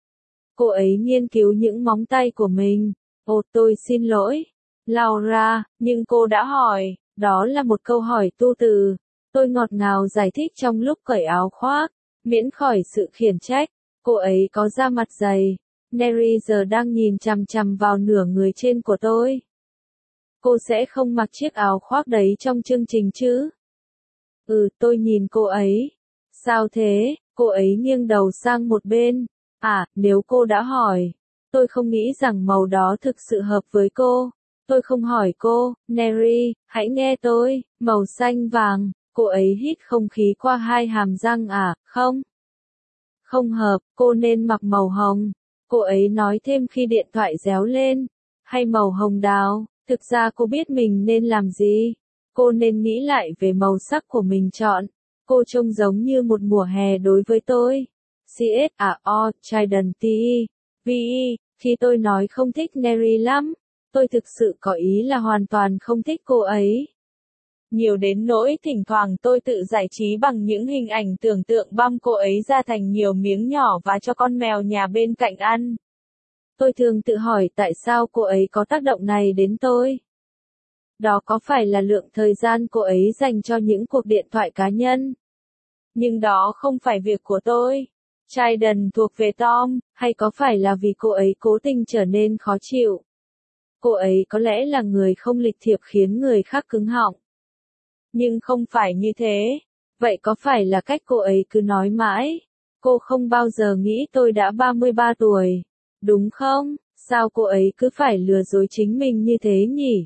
Cô ấy nghiên cứu những móng tay của mình. Ồ, tôi xin lỗi, Laura, nhưng cô đã hỏi. Đó là một câu hỏi tu từ. Tôi ngọt ngào giải thích trong lúc cởi áo khoác, miễn khỏi sự khiển trách. Cô ấy có da mặt dày. Neri giờ đang nhìn chằm chằm vào nửa người trên của tôi. Cô sẽ không mặc chiếc áo khoác đấy trong chương trình chứ? Tôi nhìn cô ấy. Sao thế? Cô ấy nghiêng đầu sang một bên. À, nếu cô đã hỏi. Tôi không nghĩ rằng màu đó thực sự hợp với cô. Tôi không hỏi cô, Neri, hãy nghe tôi, màu xanh vàng. Cô ấy hít không khí qua hai hàm răng à, không? Không hợp, cô nên mặc màu hồng. Cô ấy nói thêm khi điện thoại réo lên. Hay màu hồng đào. Thực ra cô biết mình nên làm gì. Cô nên nghĩ lại về màu sắc của mình chọn. Cô trông giống như một mùa hè đối với tôi. CSAO, Trident TV. Khi tôi nói không thích Neri lắm, tôi thực sự có ý là hoàn toàn không thích cô ấy. Nhiều đến nỗi thỉnh thoảng tôi tự giải trí bằng những hình ảnh tưởng tượng băm cô ấy ra thành nhiều miếng nhỏ và cho con mèo nhà bên cạnh ăn. Tôi thường tự hỏi tại sao cô ấy có tác động này đến tôi. Đó có phải là lượng thời gian cô ấy dành cho những cuộc điện thoại cá nhân? Nhưng đó không phải việc của tôi. Trident thuộc về Tom, hay có phải là vì cô ấy cố tình trở nên khó chịu? Cô ấy có lẽ là người không lịch thiệp khiến người khác cứng họng. Nhưng không phải như thế. Vậy có phải là cách cô ấy cứ nói mãi? Cô không bao giờ nghĩ tôi đã 33 tuổi. Đúng không? Sao cô ấy cứ phải lừa dối chính mình như thế nhỉ?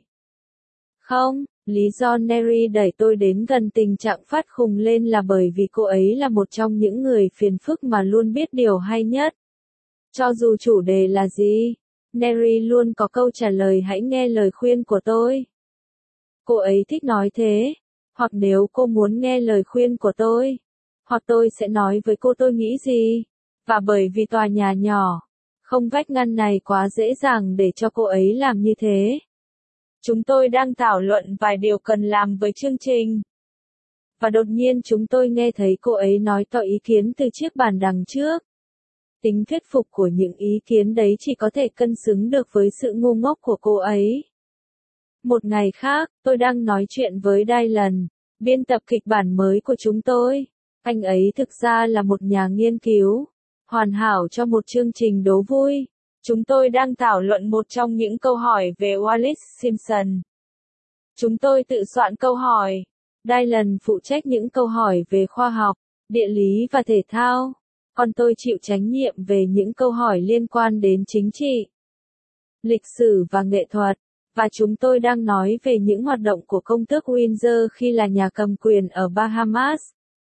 Không, lý do Neri đẩy tôi đến gần tình trạng phát khùng lên là bởi vì cô ấy là một trong những người phiền phức mà luôn biết điều hay nhất. Cho dù chủ đề là gì, Neri luôn có câu trả lời hãy nghe lời khuyên của tôi. Cô ấy thích nói thế. Hoặc nếu cô muốn nghe lời khuyên của tôi, hoặc tôi sẽ nói với cô tôi nghĩ gì. Và bởi vì tòa nhà nhỏ, không vách ngăn này quá dễ dàng để cho cô ấy làm như thế. Chúng tôi đang thảo luận vài điều cần làm với chương trình. Và đột nhiên chúng tôi nghe thấy cô ấy nói tỏ ý kiến từ chiếc bàn đằng trước. Tính thuyết phục của những ý kiến đấy chỉ có thể cân xứng được với sự ngu ngốc của cô ấy. Một ngày khác, tôi đang nói chuyện với Dylan, biên tập kịch bản mới của chúng tôi. Anh ấy thực ra là một nhà nghiên cứu, hoàn hảo cho một chương trình đố vui. Chúng tôi đang thảo luận một trong những câu hỏi về Wallis Simpson. Chúng tôi tự soạn câu hỏi. Dylan phụ trách những câu hỏi về khoa học, địa lý và thể thao. Còn tôi chịu trách nhiệm về những câu hỏi liên quan đến chính trị, lịch sử và nghệ thuật. Và chúng tôi đang nói về những hoạt động của công tước Windsor khi là nhà cầm quyền ở Bahamas.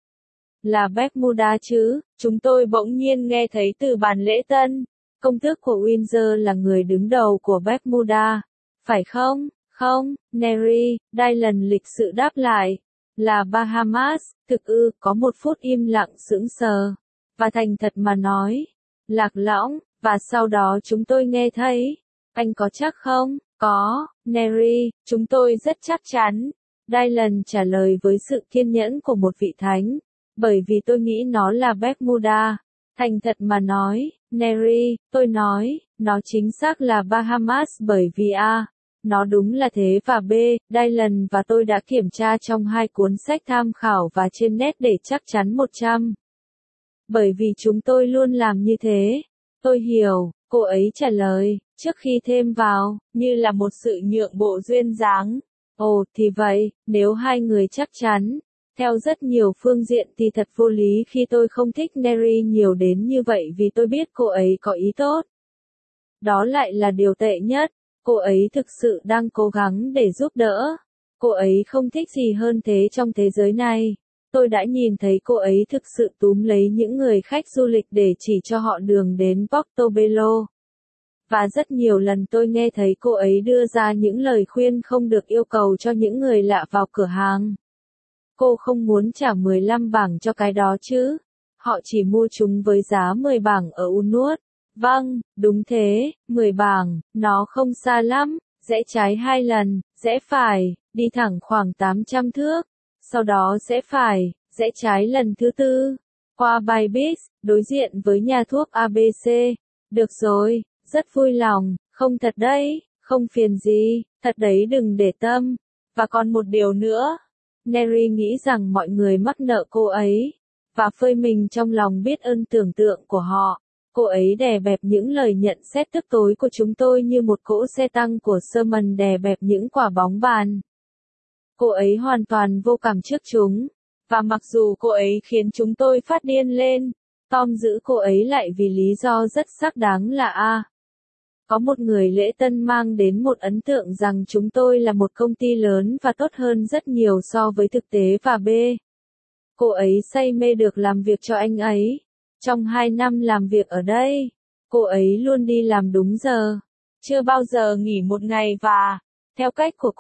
Là Bermuda chứ, chúng tôi bỗng nhiên nghe thấy từ bàn lễ tân. Công tước của Windsor là người đứng đầu của Bermuda, phải không? Không, Neri, Dylan lịch sự đáp lại. Là Bahamas, thực ư, có một phút im lặng sững sờ. Và thành thật mà nói, lạc lõng, và sau đó chúng tôi nghe thấy. Anh có chắc không? Có, Neri, chúng tôi rất chắc chắn. Dylan trả lời với sự kiên nhẫn của một vị thánh. Bởi vì tôi nghĩ nó là Bermuda. Thành thật mà nói, Neri, tôi nói, nó chính xác là Bahamas bởi vì A. Nó đúng là thế và B. Dylan và tôi đã kiểm tra trong 2 cuốn sách tham khảo và trên net để chắc chắn 100. Bởi vì chúng tôi luôn làm như thế. Tôi hiểu, cô ấy trả lời, trước khi thêm vào, như là một sự nhượng bộ duyên dáng. Ồ, thì vậy, nếu hai người chắc chắn. Theo rất nhiều phương diện thì thật vô lý khi tôi không thích Neri nhiều đến như vậy vì tôi biết cô ấy có ý tốt. Đó lại là điều tệ nhất. Cô ấy thực sự đang cố gắng để giúp đỡ. Cô ấy không thích gì hơn thế trong thế giới này. Tôi đã nhìn thấy cô ấy thực sự túm lấy những người khách du lịch để chỉ cho họ đường đến Portobello. Và rất nhiều lần tôi nghe thấy cô ấy đưa ra những lời khuyên không được yêu cầu cho những người lạ vào cửa hàng. Cô không muốn trả 15 bảng cho cái đó chứ. Họ chỉ mua chúng với giá 10 bảng ở Unut. Vâng, đúng thế, 10 bảng, nó không xa lắm, rẽ trái 2 lần, rẽ phải, đi thẳng khoảng 800 thước. Sau đó rẽ phải, rẽ trái lần thứ 4. Qua Bybis, đối diện với nhà thuốc ABC. Được rồi, rất vui lòng, không thật đấy, không phiền gì, thật đấy đừng để tâm. Và còn một điều nữa. Neri nghĩ rằng mọi người mắc nợ cô ấy, và phơi mình trong lòng biết ơn tưởng tượng của họ. Cô ấy đè bẹp những lời nhận xét tức tối của chúng tôi như một cỗ xe tăng của Sherman đè bẹp những quả bóng bàn. Cô ấy hoàn toàn vô cảm trước chúng, và mặc dù cô ấy khiến chúng tôi phát điên lên, Tom giữ cô ấy lại vì lý do rất xác đáng là A. Có một người lễ tân mang đến một ấn tượng rằng chúng tôi là một công ty lớn và tốt hơn rất nhiều so với thực tế và B. Cô ấy say mê được làm việc cho anh ấy. Trong 2 năm làm việc ở đây, cô ấy luôn đi làm đúng giờ, chưa bao giờ nghỉ một ngày và, theo cách của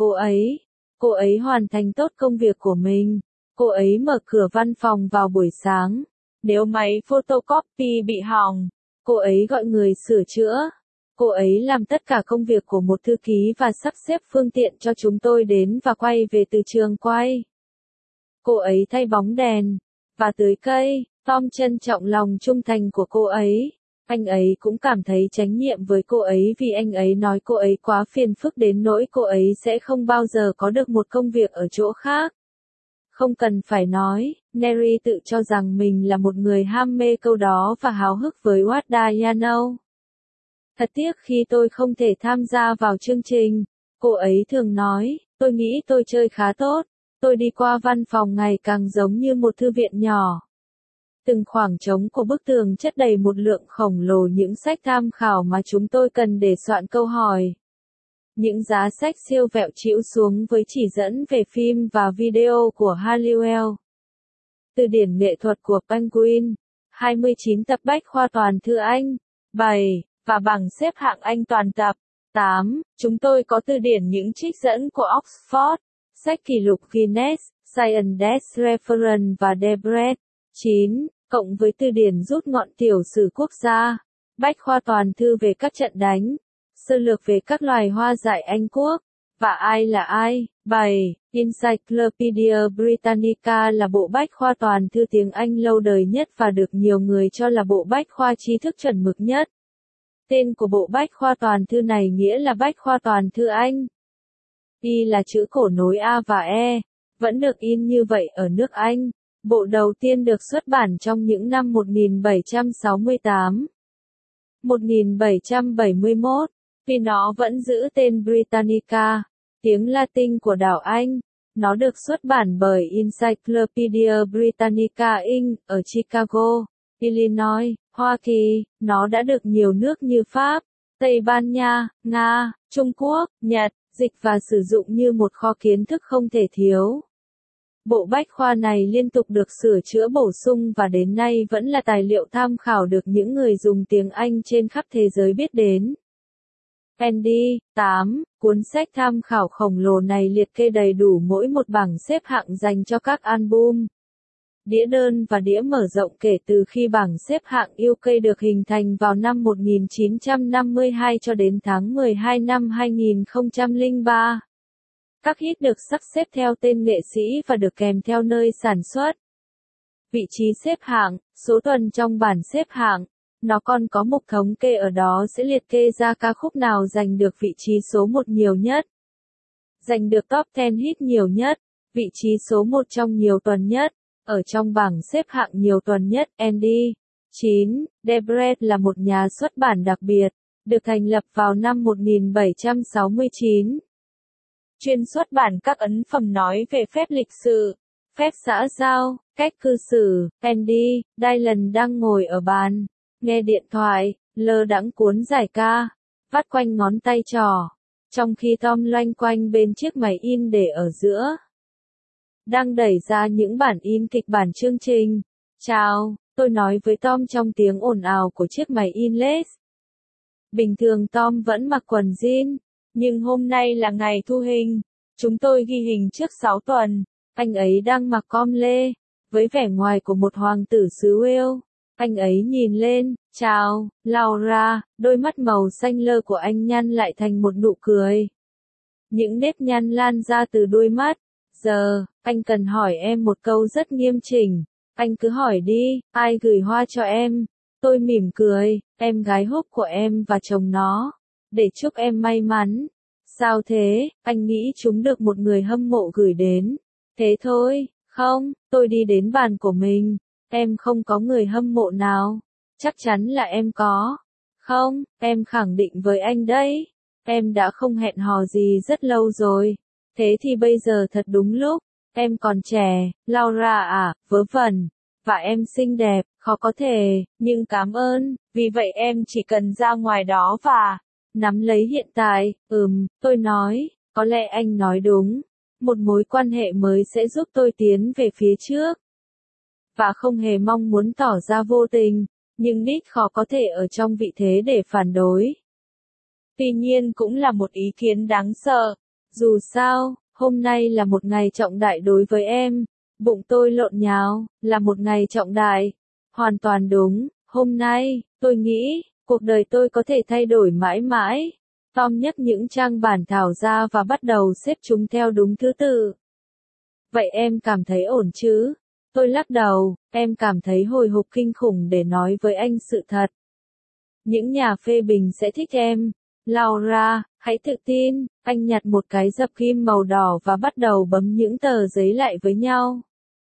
cô ấy hoàn thành tốt công việc của mình. Cô ấy mở cửa văn phòng vào buổi sáng. Nếu máy photocopy bị hỏng, cô ấy gọi người sửa chữa. Cô ấy làm tất cả công việc của một thư ký và sắp xếp phương tiện cho chúng tôi đến và quay về từ trường quay. Cô ấy thay bóng đèn và tưới cây. Tom trân trọng lòng trung thành của cô ấy. Anh ấy cũng cảm thấy trách nhiệm với cô ấy vì anh ấy nói cô ấy quá phiền phức đến nỗi cô ấy sẽ không bao giờ có được một công việc ở chỗ khác. Không cần phải nói, Neri tự cho rằng mình là một người ham mê câu đó và háo hức với What Do You Know. Thật tiếc khi tôi không thể tham gia vào chương trình. Cô ấy thường nói, tôi nghĩ tôi chơi khá tốt. Tôi đi qua văn phòng ngày càng giống như một thư viện nhỏ. Từng khoảng trống của bức tường chất đầy một lượng khổng lồ những sách tham khảo mà chúng tôi cần để soạn câu hỏi. Những giá sách siêu vẹo chĩu xuống với chỉ dẫn về phim và video của Halliwell. Từ điển nghệ thuật của Penguin. 29 tập bách khoa toàn thư Anh. 7. Và bảng xếp hạng Anh toàn tập. 8. Chúng tôi có từ điển những trích dẫn của Oxford. Sách kỷ lục Guinness, Science Desk Reference và Debret. 9. Cộng với từ điển rút ngọn tiểu sử quốc gia. Bách khoa toàn thư về các trận đánh. Sơ lược về các loài hoa dại Anh Quốc. Và ai là ai? 7. Encyclopedia Britannica là bộ bách khoa toàn thư tiếng Anh lâu đời nhất và được nhiều người cho là bộ bách khoa tri thức chuẩn mực nhất. Tên của bộ bách khoa toàn thư này nghĩa là bách khoa toàn thư Anh. Y là chữ cổ nối A và E, vẫn được in như vậy ở nước Anh. Bộ đầu tiên được xuất bản trong những năm 1768. 1771, vì nó vẫn giữ tên Britannica, tiếng Latin của đảo Anh. Nó được xuất bản bởi Encyclopedia Britannica Inc. ở Chicago, Illinois, Hoa Kỳ. Nó đã được nhiều nước như Pháp, Tây Ban Nha, Nga, Trung Quốc, Nhật, dịch và sử dụng như một kho kiến thức không thể thiếu. Bộ bách khoa này liên tục được sửa chữa bổ sung và đến nay vẫn là tài liệu tham khảo được những người dùng tiếng Anh trên khắp thế giới biết đến. Andy, 8, cuốn sách tham khảo khổng lồ này liệt kê đầy đủ mỗi một bảng xếp hạng dành cho các album, đĩa đơn và đĩa mở rộng kể từ khi bảng xếp hạng UK được hình thành vào năm 1952 cho đến tháng 12 năm 2003. Các hit được sắp xếp theo tên nghệ sĩ và được kèm theo nơi sản xuất. Vị trí xếp hạng, số tuần trong bảng xếp hạng. Nó còn có mục thống kê ở đó sẽ liệt kê ra ca khúc nào giành được vị trí số 1 nhiều nhất, giành được top 10 hit nhiều nhất, vị trí số 1 trong nhiều tuần nhất. Ở trong bảng xếp hạng nhiều tuần nhất, Andy. 9. Debret là một nhà xuất bản đặc biệt, được thành lập vào năm 1769. Chuyên xuất bản các ấn phẩm nói về phép lịch sự, phép xã giao, cách cư xử. Andy, Dylan đang ngồi ở bàn, nghe điện thoại, lơ đãng cuốn giải ca, vắt quanh ngón tay trỏ, trong khi Tom loanh quanh bên chiếc máy in để ở giữa, đang đẩy ra những bản in kịch bản chương trình. Chào, tôi nói với Tom trong tiếng ồn ào của chiếc máy in LED. Bình thường Tom vẫn mặc quần jean, nhưng hôm nay là ngày thu hình. Chúng tôi ghi hình trước 6 tuần. Anh ấy đang mặc com lê, với vẻ ngoài của một hoàng tử xứ Wales. Anh ấy nhìn lên, chào, Laura, đôi mắt màu xanh lơ của anh nhăn lại thành một nụ cười. Những nếp nhăn lan ra từ đôi mắt. Giờ, anh cần hỏi em một câu rất nghiêm chỉnh. Anh cứ hỏi đi, ai gửi hoa cho em? Tôi mỉm cười, em gái Húc của em và chồng nó. Để chúc em may mắn. Sao thế, anh nghĩ chúng được một người hâm mộ gửi đến. Thế thôi, không, tôi đi đến bàn của mình. Em không có người hâm mộ nào. Chắc chắn là em có. Không, em khẳng định với anh đấy. Em đã không hẹn hò gì rất lâu rồi. Thế thì bây giờ thật đúng lúc. Em còn trẻ, Laura à, vớ vẩn. Và em xinh đẹp, khó có thể, nhưng cảm ơn. Vì vậy em chỉ cần ra ngoài đó và nắm lấy hiện tại. Tôi nói, có lẽ anh nói đúng. Một mối quan hệ mới sẽ giúp tôi tiến về phía trước. Và không hề mong muốn tỏ ra vô tình, nhưng Nick khó có thể ở trong vị thế để phản đối. Tuy nhiên cũng là một ý kiến đáng sợ. Dù sao, hôm nay là một ngày trọng đại đối với em. Bụng tôi lộn nhào, là một ngày trọng đại. Hoàn toàn đúng, hôm nay, tôi nghĩ, cuộc đời tôi có thể thay đổi mãi mãi. Tom nhấc những trang bản thảo ra và bắt đầu xếp chúng theo đúng thứ tự. Vậy em cảm thấy ổn chứ? Tôi lắc đầu, em cảm thấy hồi hộp kinh khủng để nói với anh sự thật. Những nhà phê bình sẽ thích em. Laura, hãy tự tin. Anh nhặt một cái dập kim màu đỏ và bắt đầu bấm những tờ giấy lại với nhau.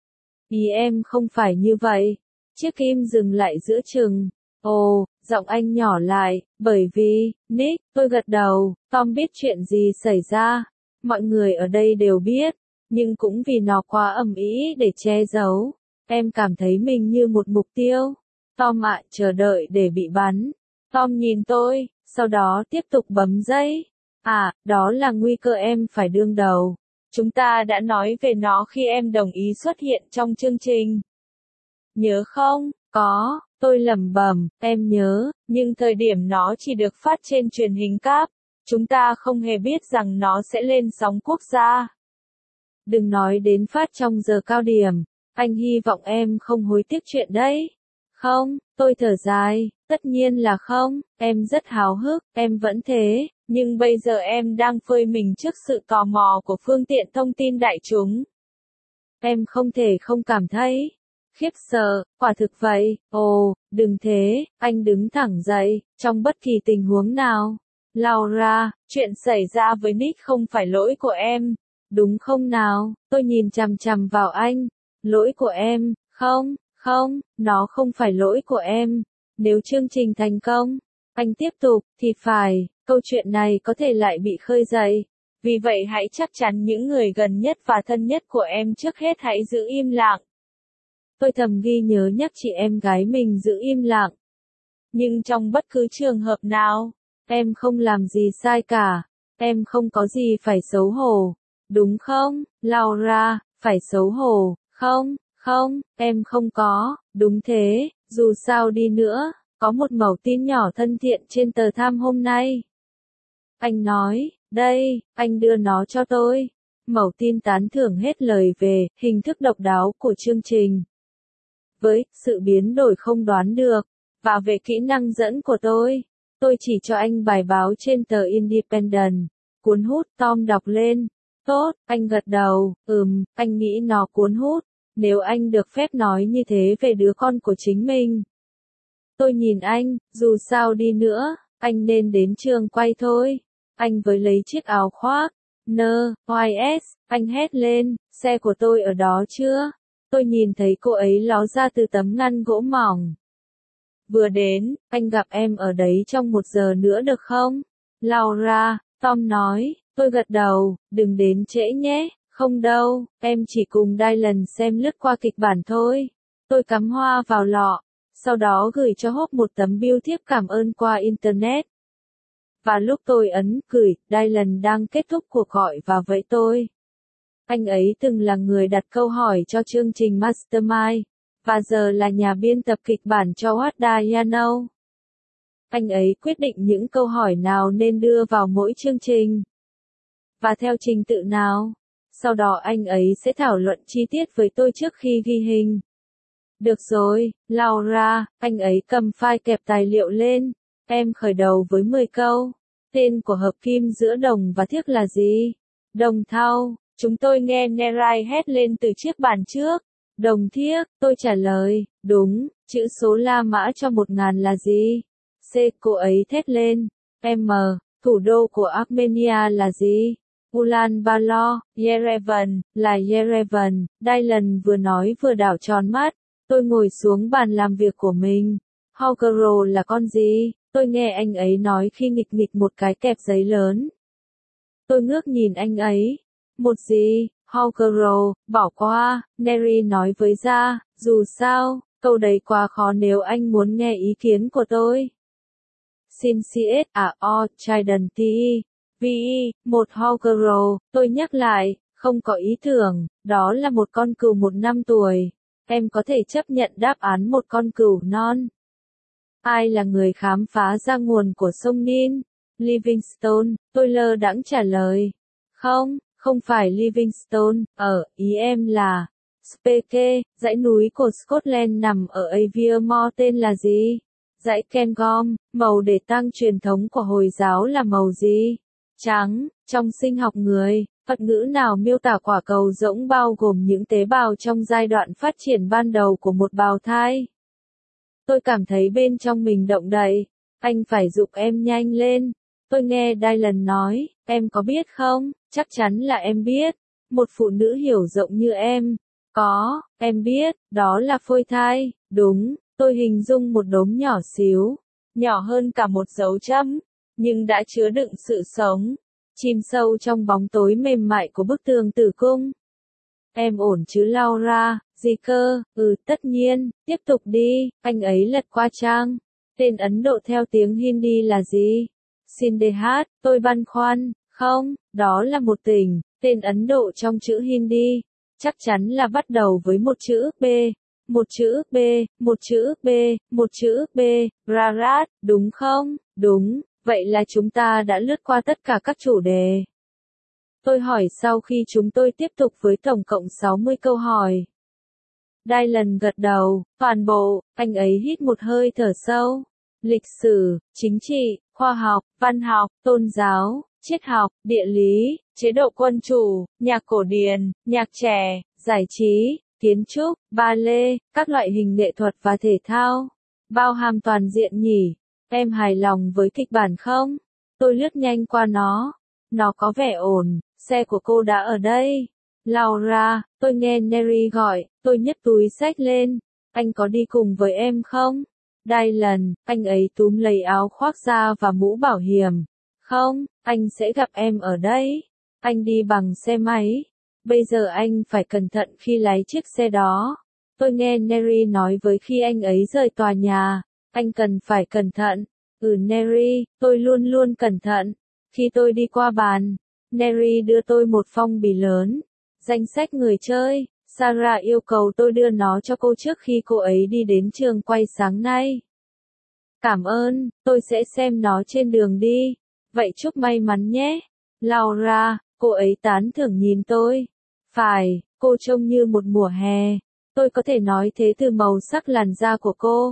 Ý em không phải như vậy. Chiếc kim dừng lại giữa chừng. Ồ, giọng anh nhỏ lại, bởi vì, Nick, tôi gật đầu. Tom biết chuyện gì xảy ra. Mọi người ở đây đều biết. Nhưng cũng vì nó quá ầm ĩ để che giấu. Em cảm thấy mình như một mục tiêu. Tom ạ, chờ đợi để bị bắn. Tom nhìn tôi, sau đó tiếp tục bấm dây. À, đó là nguy cơ em phải đương đầu. Chúng ta đã nói về nó khi em đồng ý xuất hiện trong chương trình. Nhớ không? Có, tôi lẩm bẩm, em nhớ, nhưng thời điểm nó chỉ được phát trên truyền hình cáp. Chúng ta không hề biết rằng nó sẽ lên sóng quốc gia. Đừng nói đến phát trong giờ cao điểm. Anh hy vọng em không hối tiếc chuyện đấy. Không, tôi thở dài, tất nhiên là không, em rất háo hức, em vẫn thế, nhưng bây giờ em đang phơi mình trước sự tò mò của phương tiện thông tin đại chúng. Em không thể không cảm thấy khiếp sợ, quả thực vậy. Ồ, đừng thế, anh đứng thẳng dậy, trong bất kỳ tình huống nào. Laura, chuyện xảy ra với Nick không phải lỗi của em, đúng không nào? Tôi nhìn chằm chằm vào anh. Lỗi của em, không, nó không phải lỗi của em. Nếu chương trình thành công, Anh tiếp tục, thì phải, câu chuyện này có thể lại bị khơi dậy. Vì vậy hãy chắc chắn những người gần nhất và thân nhất của em trước hết hãy giữ im lặng. Tôi thầm ghi nhớ nhắc chị em gái mình giữ im lặng. Nhưng trong bất cứ trường hợp nào, em không làm gì sai cả. Em không có gì phải xấu hổ. Đúng không, Laura, phải xấu hổ, không, không, em không có, đúng thế, dù sao đi nữa, có một mẩu tin nhỏ thân thiện trên tờ Tham hôm nay. Anh nói, đây, anh đưa nó cho tôi. Mẩu tin tán thưởng hết lời về hình thức độc đáo của chương trình. Với sự biến đổi không đoán được, và về kỹ năng dẫn của tôi chỉ cho anh bài báo trên tờ Independent. Cuốn hút, Tom đọc lên. Tốt, anh gật đầu, anh nghĩ nó cuốn hút, nếu anh được phép nói như thế về đứa con của chính mình. Tôi nhìn anh, dù sao đi nữa, anh nên đến trường quay thôi. Anh với lấy chiếc áo khoác. NYS, anh hét lên, xe của tôi ở đó chưa? Tôi nhìn thấy cô ấy ló ra từ tấm ngăn gỗ mỏng. Vừa đến, anh gặp em ở đấy trong 1 giờ nữa được không? Laura, Tom nói, tôi gật đầu, đừng đến trễ nhé, không đâu, em chỉ cùng Dylan xem lướt qua kịch bản thôi. Tôi cắm hoa vào lọ, sau đó gửi cho Hope một tấm bưu thiếp cảm ơn qua Internet. Và lúc tôi ấn gửi, Dylan đang kết thúc cuộc gọi và vẫy tôi. Anh ấy từng là người đặt câu hỏi cho chương trình Mastermind, và giờ là nhà biên tập kịch bản cho What Do You Know. Anh ấy quyết định những câu hỏi nào nên đưa vào mỗi chương trình. Và theo trình tự nào. Sau đó anh ấy sẽ thảo luận chi tiết với tôi trước khi ghi hình. Được rồi, Laura, anh ấy cầm file kẹp tài liệu lên. Em khởi đầu với 10 câu. Tên của hợp kim giữa đồng và thiếc là gì? Đồng thau. Chúng tôi nghe Nerai hét lên từ chiếc bàn trước. Đồng thiếc, tôi trả lời, đúng, chữ số La Mã cho 1000 là gì? C, cô ấy thét lên. M, thủ đô của Armenia là gì? Ulaanbaatar, Yerevan, là Yerevan. Dylan vừa nói vừa đảo tròn mắt. Tôi ngồi xuống bàn làm việc của mình. Hawkero là con gì? Tôi nghe anh ấy nói khi nghịch nghịch một cái kẹp giấy lớn. Tôi ngước nhìn anh ấy. Một gì? Hawkero, bỏ qua, Neri nói với Ra, dù sao, câu đấy quá khó nếu anh muốn nghe ý kiến của tôi. Xin CS Trident VE, một Hawkero, tôi nhắc lại, không có ý tưởng, đó là một con cừu 1 năm tuổi. Em có thể chấp nhận đáp án một con cừu non. Ai là người khám phá ra nguồn của sông Nin? Livingstone, tôi lơ đãng trả lời. Không phải Livingstone, ý em là Speke, dãy núi của Scotland nằm ở Aviemore tên là gì? Dãy Cairngorm, màu để tang truyền thống của Hồi giáo là màu gì? Trắng, trong sinh học người, thuật ngữ nào miêu tả quả cầu rỗng bao gồm những tế bào trong giai đoạn phát triển ban đầu của một bào thai? Tôi cảm thấy bên trong mình động đậy. Anh phải giục em nhanh lên. Tôi nghe Dylan nói, em có biết không? Chắc chắn là em biết. Một phụ nữ hiểu rộng như em. Có, em biết, đó là phôi thai. Đúng, tôi hình dung một đốm nhỏ xíu. Nhỏ hơn cả một dấu chấm. Nhưng đã chứa đựng sự sống. Chìm sâu trong bóng tối mềm mại của bức tường tử cung. Em ổn chứ Laura? Gì cơ? Tất nhiên, tiếp tục đi. Anh ấy lật qua trang. Tên Ấn Độ theo tiếng Hindi là gì? Sindhhat, tôi băn khoăn. Không, đó là một tỉnh. Tên Ấn Độ trong chữ Hindi. Chắc chắn là bắt đầu với một chữ B. Một chữ B, một chữ B, một chữ B. Bharat, đúng không? Đúng. Vậy là chúng ta đã lướt qua tất cả các chủ đề. Tôi hỏi sau khi chúng tôi tiếp tục với tổng cộng 60 câu hỏi. Dylan gật đầu, toàn bộ, anh ấy hít một hơi thở sâu. Lịch sử, chính trị, khoa học, văn học, tôn giáo, triết học, địa lý, chế độ quân chủ, nhạc cổ điển, nhạc trẻ, giải trí, kiến trúc, ballet, các loại hình nghệ thuật và thể thao. Bao hàm toàn diện nhỉ? Em hài lòng với kịch bản không? Tôi lướt nhanh qua nó. Nó có vẻ ổn, xe của cô đã ở đây. Laura, tôi nghe Neri gọi, tôi nhấc túi xách lên. Anh có đi cùng với em không? Dylan, anh ấy túm lấy áo khoác ra và mũ bảo hiểm. Không, anh sẽ gặp em ở đây. Anh đi bằng xe máy. Bây giờ anh phải cẩn thận khi lái chiếc xe đó. Tôi nghe Neri nói với khi anh ấy rời tòa nhà. Anh cần phải cẩn thận. Neri, tôi luôn luôn cẩn thận. Khi tôi đi qua bàn, Neri đưa tôi một phong bì lớn. Danh sách người chơi. Sarah yêu cầu tôi đưa nó cho cô trước khi cô ấy đi đến trường quay sáng nay. Cảm ơn, tôi sẽ xem nó trên đường đi. Vậy chúc may mắn nhé. Laura, cô ấy tán thưởng nhìn tôi. Phải, cô trông như một mùa hè. Tôi có thể nói thế từ màu sắc làn da của cô.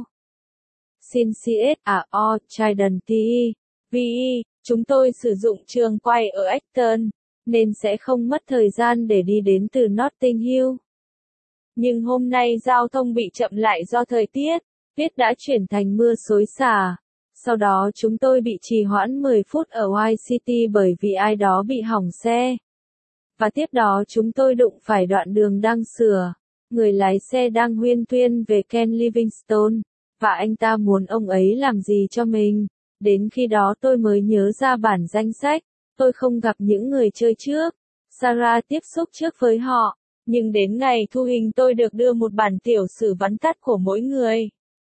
Xin CSAO, Trident TE, VE, chúng tôi sử dụng trường quay ở Acton, nên sẽ không mất thời gian để đi đến từ Notting Hill. Nhưng hôm nay giao thông bị chậm lại do thời tiết, tuyết đã chuyển thành mưa xối xả. Sau đó chúng tôi bị trì hoãn 10 phút ở White City bởi vì ai đó bị hỏng xe. Và tiếp đó chúng tôi đụng phải đoạn đường đang sửa. Người lái xe đang huyên thuyên về Ken Livingstone, và anh ta muốn ông ấy làm gì cho mình. Đến khi đó tôi mới nhớ ra bản danh sách. Tôi không gặp những người chơi trước. Sarah tiếp xúc trước với họ. Nhưng đến ngày thu hình tôi được đưa một bản tiểu sử vắn tắt của mỗi người.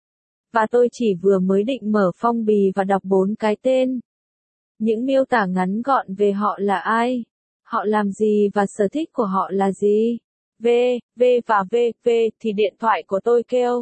Và tôi chỉ vừa mới định mở phong bì và đọc 4 cái tên. Những miêu tả ngắn gọn về họ là ai, họ làm gì và sở thích của họ là gì. V và V thì điện thoại của tôi kêu.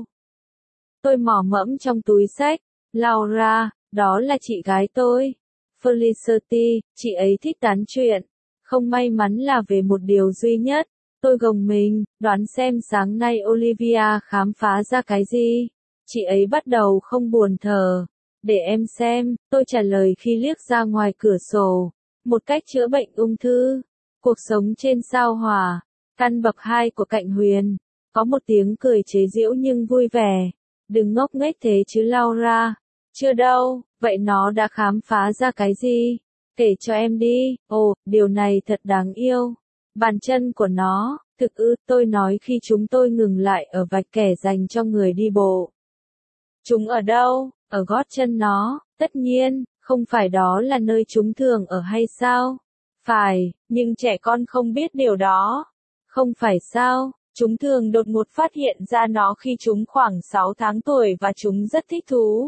Tôi mò mẫm trong túi xách. Laura, đó là chị gái tôi. Felicity, chị ấy thích tán chuyện. Không may mắn là về một điều duy nhất. Tôi gồng mình, đoán xem sáng nay Olivia khám phá ra cái gì. Chị ấy bắt đầu không buồn thở. Để em xem, tôi trả lời khi liếc ra ngoài cửa sổ. Một cách chữa bệnh ung thư. Cuộc sống trên sao Hỏa. Căn bậc 2 của Cạnh Huyền. Có một tiếng cười chế giễu nhưng vui vẻ. Đừng ngốc nghếch thế chứ Laura. Chưa đâu, vậy nó đã khám phá ra cái gì? Kể cho em đi. Ồ, điều này thật đáng yêu. Bàn chân của nó, tôi nói khi chúng tôi ngừng lại ở vạch kẻ dành cho người đi bộ. Chúng ở đâu? Ở gót chân nó, tất nhiên, không phải đó là nơi chúng thường ở hay sao? Phải, nhưng trẻ con không biết điều đó. Không phải sao? Chúng thường đột ngột phát hiện ra nó khi chúng khoảng 6 tháng tuổi và chúng rất thích thú.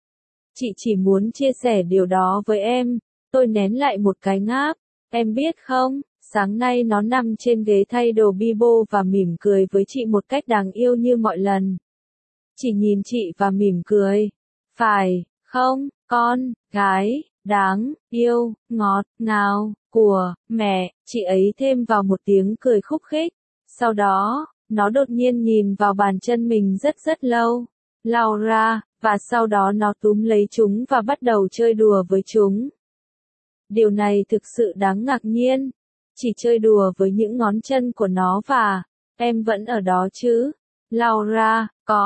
Chị chỉ muốn chia sẻ điều đó với em. Tôi nén lại một cái ngáp. Em biết không, sáng nay nó nằm trên ghế thay đồ Bibo và mỉm cười với chị một cách đáng yêu như mọi lần. Chỉ nhìn chị và mỉm cười. Phải, không, con, gái, đáng, yêu, ngọt, ngào, của, mẹ, chị ấy thêm vào một tiếng cười khúc khích. Sau đó, nó đột nhiên nhìn vào bàn chân mình rất lâu. Laura, và sau đó nó túm lấy chúng và bắt đầu chơi đùa với chúng. Điều này thực sự đáng ngạc nhiên. Chỉ chơi đùa với những ngón chân của nó và, em vẫn ở đó chứ? Laura,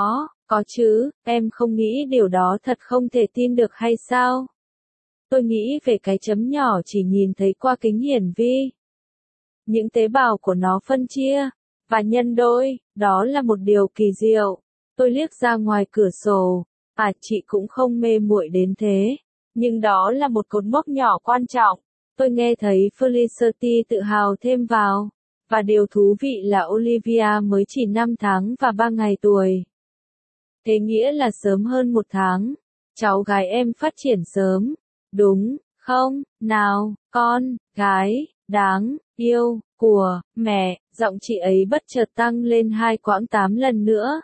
có chứ, em không nghĩ điều đó thật không thể tin được hay sao? Tôi nghĩ về cái chấm nhỏ chỉ nhìn thấy qua kính hiển vi. Những tế bào của nó phân chia, và nhân đôi, đó là một điều kỳ diệu. Tôi liếc ra ngoài cửa sổ, chị cũng không mê muội đến thế. Nhưng đó là một cột mốc nhỏ quan trọng. Tôi nghe thấy Felicity tự hào thêm vào. Và điều thú vị là Olivia mới chỉ 5 tháng và 3 ngày tuổi. Thế nghĩa là sớm hơn 1 tháng. Cháu gái em phát triển sớm. Đúng, không, nào, con, gái, đáng, yêu, của, mẹ, giọng chị ấy bất chợt tăng lên 2 quãng 8 lần nữa.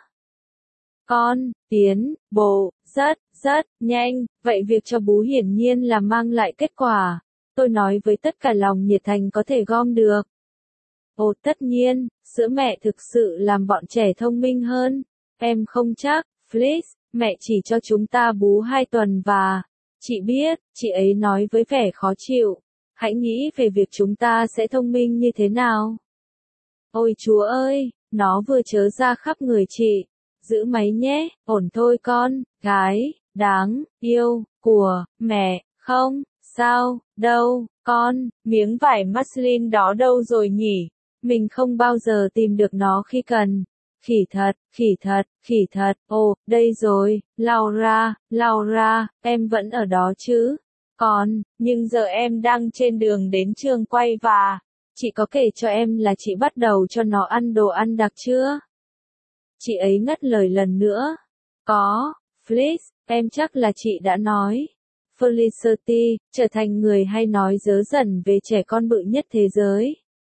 Con, tiến, bộ, rất, nhanh, vậy việc cho bú hiển nhiên là mang lại kết quả. Tôi nói với tất cả lòng nhiệt thành có thể gom được. Ồ tất nhiên, sữa mẹ thực sự làm bọn trẻ thông minh hơn. Em không chắc, Fliss, mẹ chỉ cho chúng ta bú 2 tuần và... Chị biết, chị ấy nói với vẻ khó chịu. Hãy nghĩ về việc chúng ta sẽ thông minh như thế nào. Ôi Chúa ơi, nó vừa chớ ra khắp người chị. Giữ máy nhé, ổn thôi con, gái, đáng, yêu, của, mẹ, không, sao, đâu, con, miếng vải muslin đó đâu rồi nhỉ? Mình không bao giờ tìm được nó khi cần. khỉ thật, ồ, đây rồi, Laura, em vẫn ở đó chứ? Nhưng giờ em đang trên đường đến trường quay và, chị có kể cho em là chị bắt đầu cho nó ăn đồ ăn đặc chưa? Chị ấy ngắt lời lần nữa. Có, Fliss, em chắc là chị đã nói. Felicity, trở thành người hay nói dớ dẩn về trẻ con bự nhất thế giới.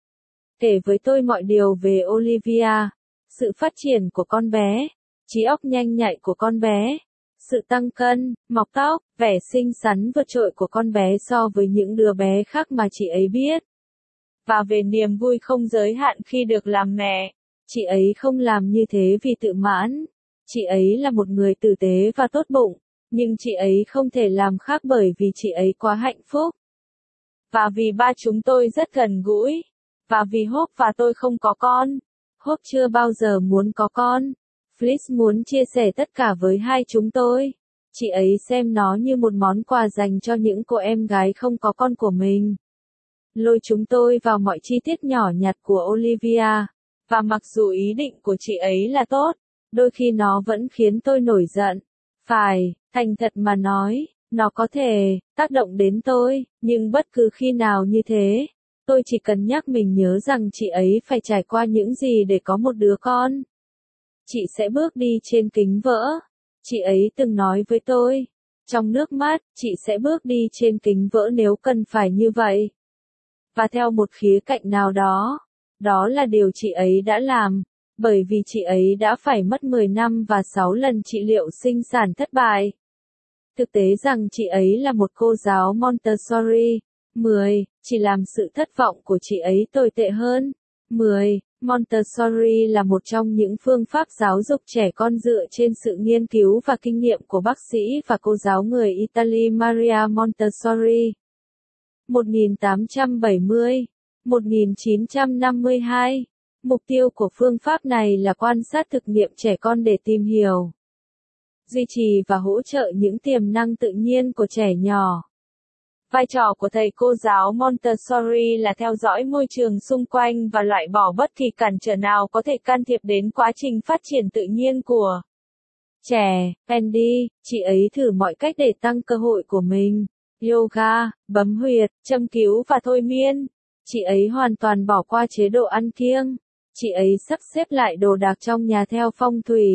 Kể với tôi mọi điều về Olivia, sự phát triển của con bé, trí óc nhanh nhạy của con bé, sự tăng cân, mọc tóc, vẻ xinh xắn vượt trội của con bé so với những đứa bé khác mà chị ấy biết. Và về niềm vui không giới hạn khi được làm mẹ, chị ấy không làm như thế vì tự mãn. Chị ấy là một người tử tế và tốt bụng, nhưng chị ấy không thể làm khác bởi vì chị ấy quá hạnh phúc. Và vì ba chúng tôi rất gần gũi. Và vì Hope và tôi không có con. Hope chưa bao giờ muốn có con. Fliss muốn chia sẻ tất cả với hai chúng tôi. Chị ấy xem nó như một món quà dành cho những cô em gái không có con của mình. Lôi chúng tôi vào mọi chi tiết nhỏ nhặt của Olivia. Và mặc dù ý định của chị ấy là tốt, đôi khi nó vẫn khiến tôi nổi giận. Phải, thành thật mà nói, nó có thể tác động đến tôi, nhưng bất cứ khi nào như thế, tôi chỉ cần nhắc mình nhớ rằng chị ấy phải trải qua những gì để có một đứa con. Chị sẽ bước đi trên kính vỡ. Chị ấy từng nói với tôi. Trong nước mắt, chị sẽ bước đi trên kính vỡ nếu cần phải như vậy. Và theo một khía cạnh nào đó, đó là điều chị ấy đã làm, bởi vì chị ấy đã phải mất 10 năm và 6 lần trị liệu sinh sản thất bại. Thực tế rằng chị ấy là một cô giáo Montessori. 10. Chỉ làm sự thất vọng của chị ấy tồi tệ hơn. 10. Montessori là một trong những phương pháp giáo dục trẻ con dựa trên sự nghiên cứu và kinh nghiệm của bác sĩ và cô giáo người Italy Maria Montessori. 1870-1952. Mục tiêu của phương pháp này là quan sát thực nghiệm trẻ con để tìm hiểu, duy trì và hỗ trợ những tiềm năng tự nhiên của trẻ nhỏ. Vai trò của thầy cô giáo Montessori là theo dõi môi trường xung quanh và loại bỏ bất kỳ cản trở nào có thể can thiệp đến quá trình phát triển tự nhiên của trẻ. Andy, chị ấy thử mọi cách để tăng cơ hội của mình. Yoga, bấm huyệt, châm cứu và thôi miên. Chị ấy hoàn toàn bỏ qua chế độ ăn kiêng. Chị ấy sắp xếp lại đồ đạc trong nhà theo phong thủy.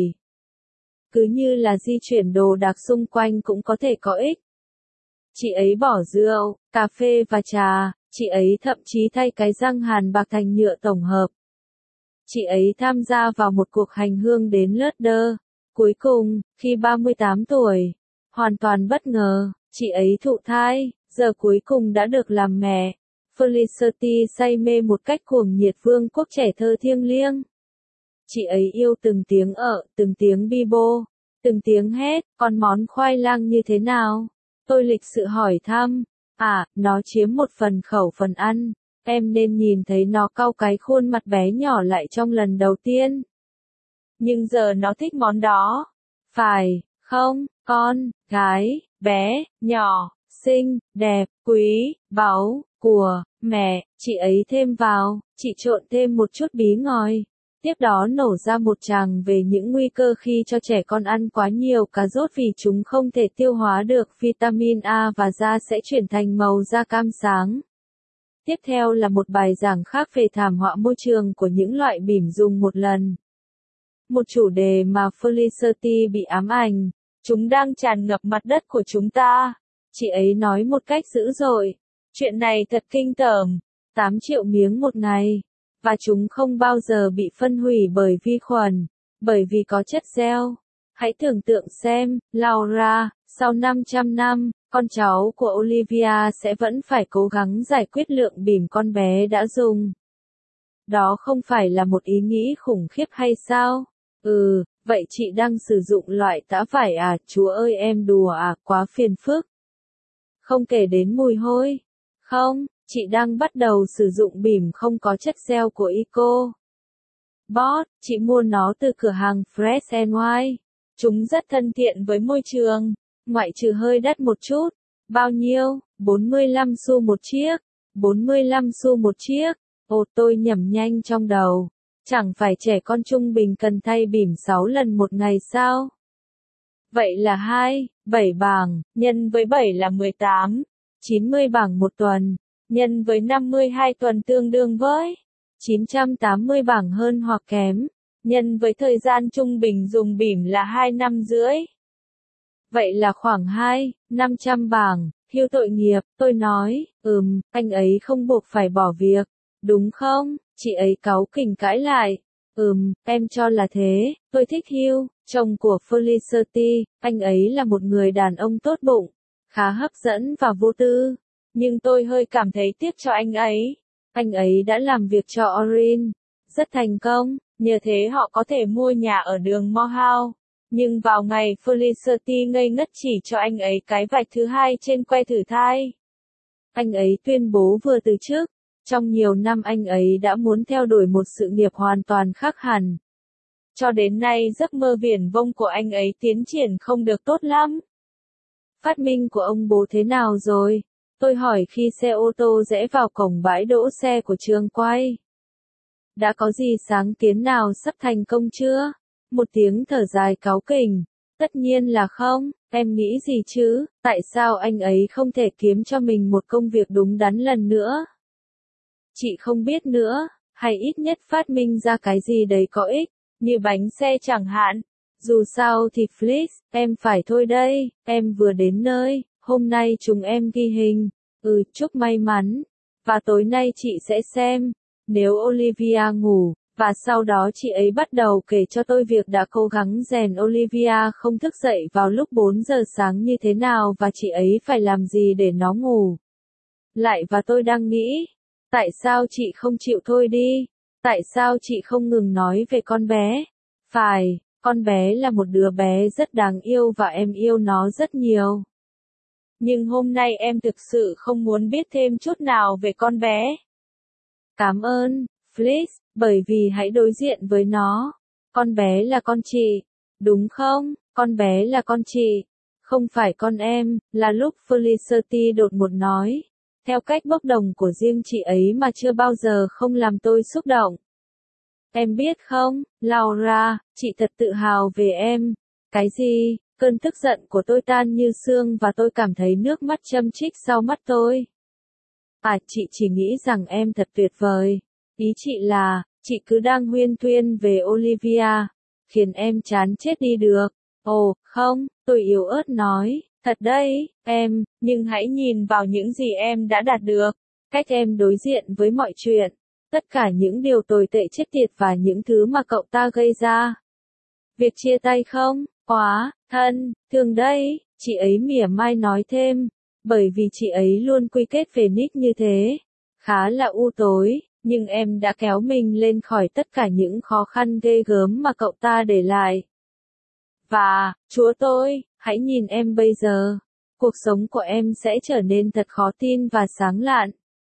Cứ như là di chuyển đồ đạc xung quanh cũng có thể có ích. Chị ấy bỏ rượu, cà phê và trà. Chị ấy thậm chí thay cái răng hàn bạc thành nhựa tổng hợp. Chị ấy tham gia vào một cuộc hành hương đến Lourdes. Cuối cùng, khi 38 tuổi, hoàn toàn bất ngờ, chị ấy thụ thai, giờ cuối cùng đã được làm mẹ. Felicity say mê một cách cuồng nhiệt vương quốc trẻ thơ thiêng liêng. Chị ấy yêu từng tiếng từng tiếng bibo, từng tiếng hét, còn món khoai lang như thế nào? Tôi lịch sự hỏi thăm. Nó chiếm một phần khẩu phần ăn. Em nên nhìn thấy nó cau cái khuôn mặt bé nhỏ lại trong lần đầu tiên. Nhưng giờ nó thích món đó. Phải, không, con, gái, bé, nhỏ, xinh, đẹp, quý, báu, của, mẹ, chị ấy thêm vào, chị trộn thêm một chút bí ngòi. Tiếp đó nổ ra một tràng về những nguy cơ khi cho trẻ con ăn quá nhiều cà rốt vì chúng không thể tiêu hóa được vitamin A và da sẽ chuyển thành màu da cam sáng. Tiếp theo là một bài giảng khác về thảm họa môi trường của những loại bỉm dùng một lần. Một chủ đề mà Felicity bị ám ảnh. Chúng đang tràn ngập mặt đất của chúng ta. Chị ấy nói một cách dữ dội. Chuyện này thật kinh tởm. 8 triệu miếng một ngày. Và chúng không bao giờ bị phân hủy bởi vi khuẩn, bởi vì có chất gieo. Hãy tưởng tượng xem, Laura, sau 500 năm, con cháu của Olivia sẽ vẫn phải cố gắng giải quyết lượng bỉm con bé đã dùng. Đó không phải là một ý nghĩ khủng khiếp hay sao? Vậy chị đang sử dụng loại tã vải à? Chúa ơi em đùa à, quá phiền phức. Không kể đến mùi hôi. Không, chị đang bắt đầu sử dụng bỉm không có chất gieo của Eco Bot, chị mua nó từ cửa hàng Fresh and White. Chúng rất thân thiện với môi trường, ngoại trừ hơi đắt một chút. Bao nhiêu? 45 xu một chiếc. 45 xu một chiếc. Ồ, tôi nhẩm nhanh trong đầu. Chẳng phải trẻ con trung bình cần thay bỉm 6 lần một ngày sao? Vậy là 7 bảng, nhân với 7 là 18. 90 bảng một tuần, nhân với 52 tuần tương đương với 980 bảng hơn hoặc kém, nhân với thời gian trung bình dùng bỉm là 2 năm rưỡi. Vậy là khoảng 500 bảng, Hiêu tội nghiệp, tôi nói, anh ấy không buộc phải bỏ việc, đúng không? Chị ấy cáu kỉnh cãi lại. Em cho là thế, tôi thích Hiêu, chồng của Felicity, anh ấy là một người đàn ông tốt bụng, khá hấp dẫn và vô tư, nhưng tôi hơi cảm thấy tiếc cho anh ấy. Anh ấy đã làm việc cho Orin, rất thành công, nhờ thế họ có thể mua nhà ở đường Morehouse. Nhưng vào ngày Felicity ngây ngất chỉ cho anh ấy cái vạch thứ hai trên que thử thai, anh ấy tuyên bố vừa từ chức. Trong nhiều năm anh ấy đã muốn theo đuổi một sự nghiệp hoàn toàn khác hẳn. Cho đến nay giấc mơ viển vông của anh ấy tiến triển không được tốt lắm. Phát minh của ông bố thế nào rồi? Tôi hỏi khi xe ô tô rẽ vào cổng bãi đỗ xe của trường quay. Đã có gì sáng kiến nào sắp thành công chưa? Một tiếng thở dài cáu kỉnh. Tất nhiên là không, em nghĩ gì chứ, tại sao anh ấy không thể kiếm cho mình một công việc đúng đắn lần nữa? Chị không biết nữa, hay ít nhất phát minh ra cái gì đấy có ích, như bánh xe chẳng hạn. Dù sao thì Fliss, em phải thôi đây, em vừa đến nơi, hôm nay chúng em ghi hình. Chúc may mắn. Và tối nay chị sẽ xem, nếu Olivia ngủ, và sau đó chị ấy bắt đầu kể cho tôi việc đã cố gắng rèn Olivia không thức dậy vào lúc 4 giờ sáng như thế nào và chị ấy phải làm gì để nó ngủ lại. Và tôi đang nghĩ, tại sao chị không chịu thôi đi? Tại sao chị không ngừng nói về con bé? Phải, con bé là một đứa bé rất đáng yêu và em yêu nó rất nhiều. Nhưng hôm nay em thực sự không muốn biết thêm chút nào về con bé. Cảm ơn, Fliss, bởi vì hãy đối diện với nó. Con bé là con chị, đúng không? Con bé là con chị, không phải con em, là lúc Felicity đột ngột nói. Theo cách bốc đồng của riêng chị ấy mà chưa bao giờ không làm tôi xúc động. Em biết không, Laura, chị thật tự hào về em. Cái gì? Cơn tức giận của tôi tan như sương và tôi cảm thấy nước mắt châm chích sau mắt tôi. Chị chỉ nghĩ rằng em thật tuyệt vời. Ý chị là, chị cứ đang huyên thuyên về Olivia, khiến em chán chết đi được. Ồ, không, tôi yếu ớt nói, thật đấy, em, nhưng hãy nhìn vào những gì em đã đạt được, cách em đối diện với mọi chuyện, tất cả những điều tồi tệ chết tiệt và những thứ mà cậu ta gây ra. Việc chia tay không, quá, thân, thương đấy, chị ấy mỉa mai nói thêm, bởi vì chị ấy luôn quy kết về Nick như thế, khá là u tối. Nhưng em đã kéo mình lên khỏi tất cả những khó khăn ghê gớm mà cậu ta để lại. Và, Chúa tôi, hãy nhìn em bây giờ. Cuộc sống của em sẽ trở nên thật khó tin và sáng lạn.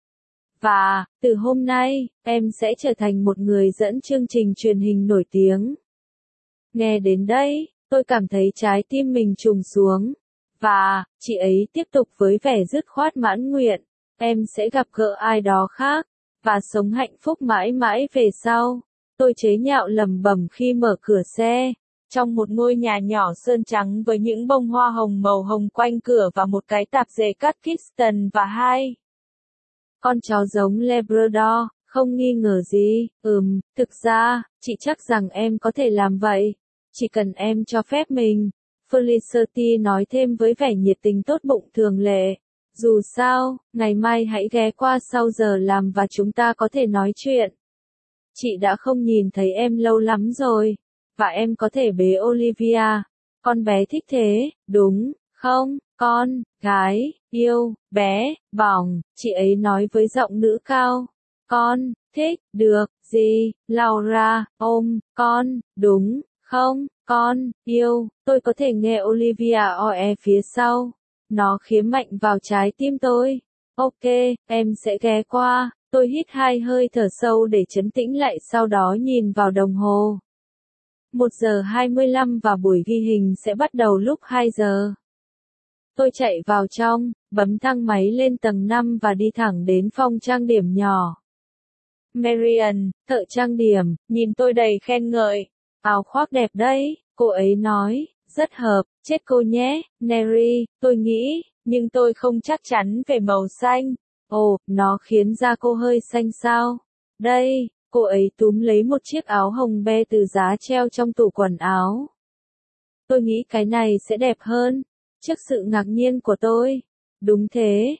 Và, từ hôm nay, em sẽ trở thành một người dẫn chương trình truyền hình nổi tiếng. Nghe đến đây, tôi cảm thấy trái tim mình trùng xuống. Và, chị ấy tiếp tục với vẻ dứt khoát mãn nguyện. Em sẽ gặp gỡ ai đó khác. Và sống hạnh phúc mãi mãi về sau. Tôi chế nhạo lẩm bẩm khi mở cửa xe. Trong một ngôi nhà nhỏ sơn trắng với những bông hoa hồng màu hồng quanh cửa và một cái tạp dề cắt Kingston và 2 con chó giống Labrador, không nghi ngờ gì. Thực ra, chị chắc rằng em có thể làm vậy. Chỉ cần em cho phép mình. Felicity nói thêm với vẻ nhiệt tình tốt bụng thường lệ. Dù sao, ngày mai hãy ghé qua sau giờ làm và chúng ta có thể nói chuyện. Chị đã không nhìn thấy em lâu lắm rồi. Và em có thể bế Olivia. Con bé thích thế, đúng, không, con, gái, yêu, bé, bỏng, chị ấy nói với giọng nữ cao. Con, thích, được, gì, Laura, ôm, con, đúng, không, con, yêu, tôi có thể nghe Olivia oe phía sau. Nó khiếm mạnh vào trái tim tôi. Ok, em sẽ ghé qua. Tôi hít 2 hơi thở sâu để trấn tĩnh lại sau đó nhìn vào đồng hồ. 1 giờ 25 và buổi ghi hình sẽ bắt đầu lúc 2 giờ. Tôi chạy vào trong, bấm thang máy lên tầng 5 và đi thẳng đến phòng trang điểm nhỏ. Marian, thợ trang điểm, nhìn tôi đầy khen ngợi. Áo khoác đẹp đấy, cô ấy nói, rất hợp, chết cô nhé, Neri, tôi nghĩ, nhưng tôi không chắc chắn về màu xanh. Ồ, nó khiến da cô hơi xanh sao? Đây, cô ấy túm lấy một chiếc áo hồng be từ giá treo trong tủ quần áo. Tôi nghĩ cái này sẽ đẹp hơn. Trước sự ngạc nhiên của tôi. Đúng thế,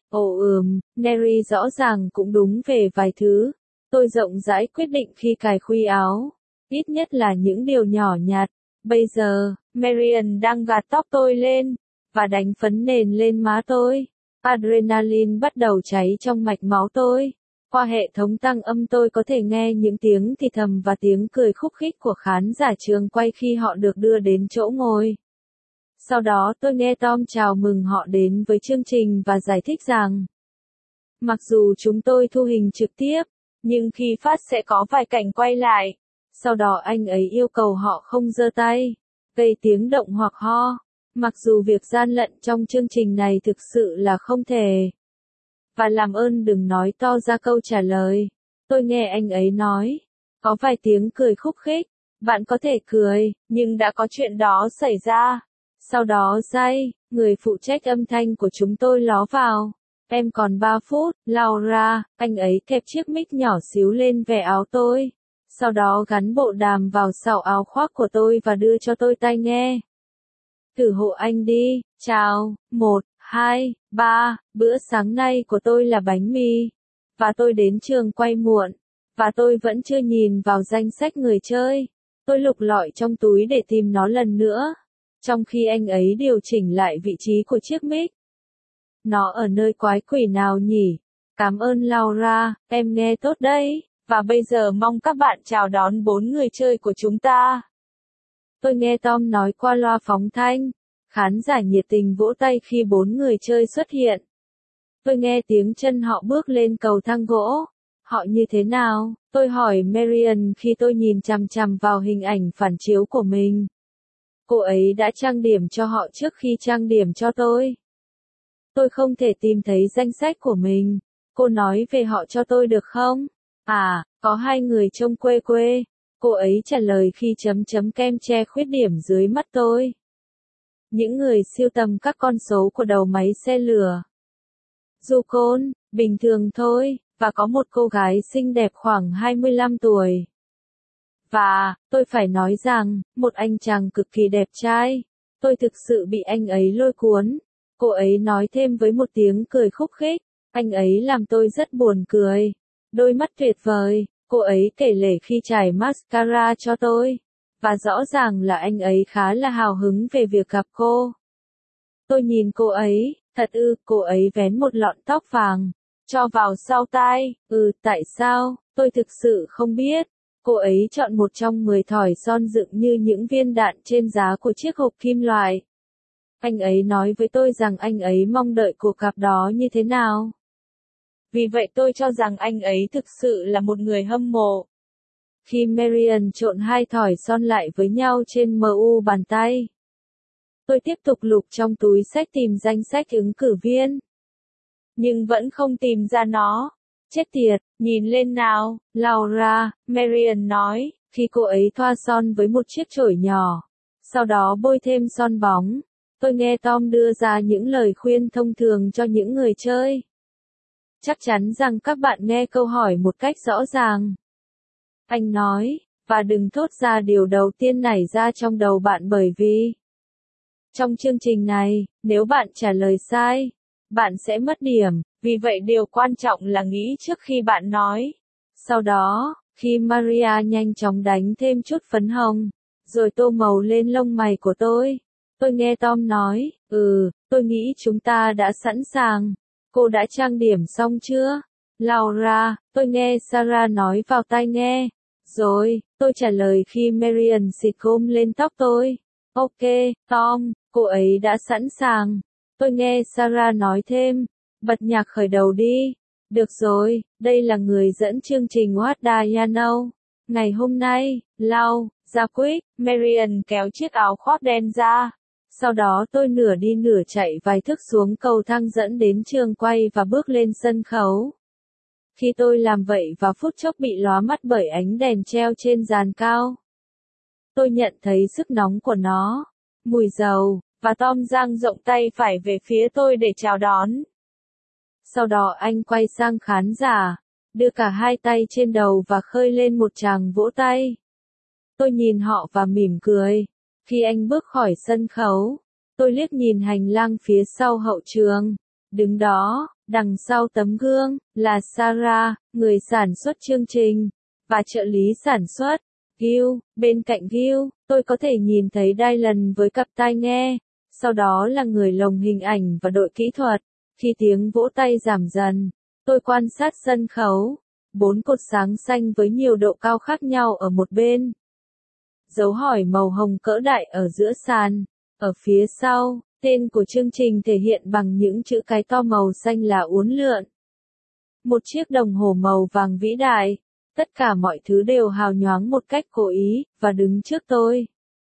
Neri rõ ràng cũng đúng về vài thứ. Tôi rộng rãi quyết định khi cài khuy áo. Ít nhất là những điều nhỏ nhặt. Bây giờ, Marian đang gạt tóc tôi lên, và đánh phấn nền lên má tôi. Adrenaline bắt đầu cháy trong mạch máu tôi. Qua hệ thống tăng âm tôi có thể nghe những tiếng thì thầm và tiếng cười khúc khích của khán giả trường quay khi họ được đưa đến chỗ ngồi. Sau đó tôi nghe Tom chào mừng họ đến với chương trình và giải thích rằng, mặc dù chúng tôi thu hình trực tiếp, nhưng khi phát sẽ có vài cảnh quay lại. Sau đó anh ấy yêu cầu họ không giơ tay, gây tiếng động hoặc ho. Mặc dù việc gian lận trong chương trình này thực sự là không thể. Và làm ơn đừng nói to ra câu trả lời. Tôi nghe anh ấy nói. Có vài tiếng cười khúc khích. Bạn có thể cười, nhưng đã có chuyện đó xảy ra. Sau đó người phụ trách âm thanh của chúng tôi ló vào. Em còn 3 phút, Laura, anh ấy kẹp chiếc mic nhỏ xíu lên vẻ áo tôi. Sau đó gắn bộ đàm vào sào áo khoác của tôi và đưa cho tôi tai nghe. Thử hộ anh đi, chào, 1, 2, 3, bữa sáng nay của tôi là bánh mì. Và tôi đến trường quay muộn. Và tôi vẫn chưa nhìn vào danh sách người chơi. Tôi lục lọi trong túi để tìm nó lần nữa. Trong khi anh ấy điều chỉnh lại vị trí của chiếc mic. Nó ở nơi quái quỷ nào nhỉ? Cảm ơn Laura, em nghe tốt đấy. Và bây giờ mong các bạn chào đón 4 người chơi của chúng ta. Tôi nghe Tom nói qua loa phóng thanh. Khán giả nhiệt tình vỗ tay khi 4 người chơi xuất hiện. Tôi nghe tiếng chân họ bước lên cầu thang gỗ. Họ như thế nào? Tôi hỏi Marian khi tôi nhìn chằm chằm vào hình ảnh phản chiếu của mình. Cô ấy đã trang điểm cho họ trước khi trang điểm cho tôi. Tôi không thể tìm thấy danh sách của mình. Cô nói về họ cho tôi được không? À, có 2 người trông quê quê. Cô ấy trả lời khi chấm chấm kem che khuyết điểm dưới mắt tôi. Những người sưu tầm các con số của đầu máy xe lửa. Yukon, bình thường thôi, và có một cô gái xinh đẹp khoảng 25 tuổi. Và, tôi phải nói rằng, một anh chàng cực kỳ đẹp trai. Tôi thực sự bị anh ấy lôi cuốn. Cô ấy nói thêm với một tiếng cười khúc khích. Anh ấy làm tôi rất buồn cười. Đôi mắt tuyệt vời, cô ấy kể lể khi chải mascara cho tôi. Và rõ ràng là anh ấy khá là hào hứng về việc gặp cô. Tôi nhìn cô ấy, cô ấy vén một lọn tóc vàng, cho vào sau tai. Tại sao, tôi thực sự không biết. Cô ấy chọn một trong 10 thỏi son dựng như những viên đạn trên giá của chiếc hộp kim loại. Anh ấy nói với tôi rằng anh ấy mong đợi cuộc gặp đó như thế nào. Vì vậy tôi cho rằng anh ấy thực sự là một người hâm mộ. Khi Marian trộn 2 thỏi son lại với nhau trên mu bàn tay. Tôi tiếp tục lục trong túi sách tìm danh sách ứng cử viên. Nhưng vẫn không tìm ra nó. Chết tiệt, nhìn lên nào, Laura, Marian nói, khi cô ấy thoa son với một chiếc chổi nhỏ. Sau đó bôi thêm son bóng. Tôi nghe Tom đưa ra những lời khuyên thông thường cho những người chơi. Chắc chắn rằng các bạn nghe câu hỏi một cách rõ ràng. Anh nói, và đừng thốt ra điều đầu tiên nảy ra trong đầu bạn bởi vì trong chương trình này, nếu bạn trả lời sai, bạn sẽ mất điểm, vì vậy điều quan trọng là nghĩ trước khi bạn nói. Sau đó, khi Maria nhanh chóng đánh thêm chút phấn hồng, rồi tô màu lên lông mày của tôi nghe Tom nói, tôi nghĩ chúng ta đã sẵn sàng. Cô đã trang điểm xong chưa? Laura, tôi nghe Sarah nói vào tai nghe. Rồi, tôi trả lời khi Marian xịt gôm lên tóc tôi. Ok, Tom, cô ấy đã sẵn sàng. Tôi nghe Sarah nói thêm. Bật nhạc khởi đầu đi. Được rồi, đây là người dẫn chương trình What Do You Know. Ngày hôm nay, ra quyết, Marian kéo chiếc áo khoác đen ra. Sau đó tôi nửa đi nửa chạy vài thước xuống cầu thang dẫn đến trường quay và bước lên sân khấu. Khi tôi làm vậy và phút chốc bị lóa mắt bởi ánh đèn treo trên giàn cao. Tôi nhận thấy sức nóng của nó, mùi dầu, và Tom dang rộng tay phải về phía tôi để chào đón. Sau đó anh quay sang khán giả, đưa cả hai tay trên đầu và khơi lên một tràng vỗ tay. Tôi nhìn họ và mỉm cười. Khi anh bước khỏi sân khấu, tôi liếc nhìn hành lang phía sau hậu trường. Đứng đó, đằng sau tấm gương, là Sarah, người sản xuất chương trình, và trợ lý sản xuất, Gil. Bên cạnh Gil, tôi có thể nhìn thấy Dylan với cặp tai nghe, sau đó là người lồng hình ảnh và đội kỹ thuật. Khi tiếng vỗ tay giảm dần, tôi quan sát sân khấu, 4 cột sáng xanh với nhiều độ cao khác nhau ở một bên. Dấu hỏi màu hồng cỡ đại ở giữa sàn, ở phía sau, tên của chương trình thể hiện bằng những chữ cái to màu xanh là uốn lượn. Một chiếc đồng hồ màu vàng vĩ đại, tất cả mọi thứ đều hào nhoáng một cách cố ý, và đứng trước tôi.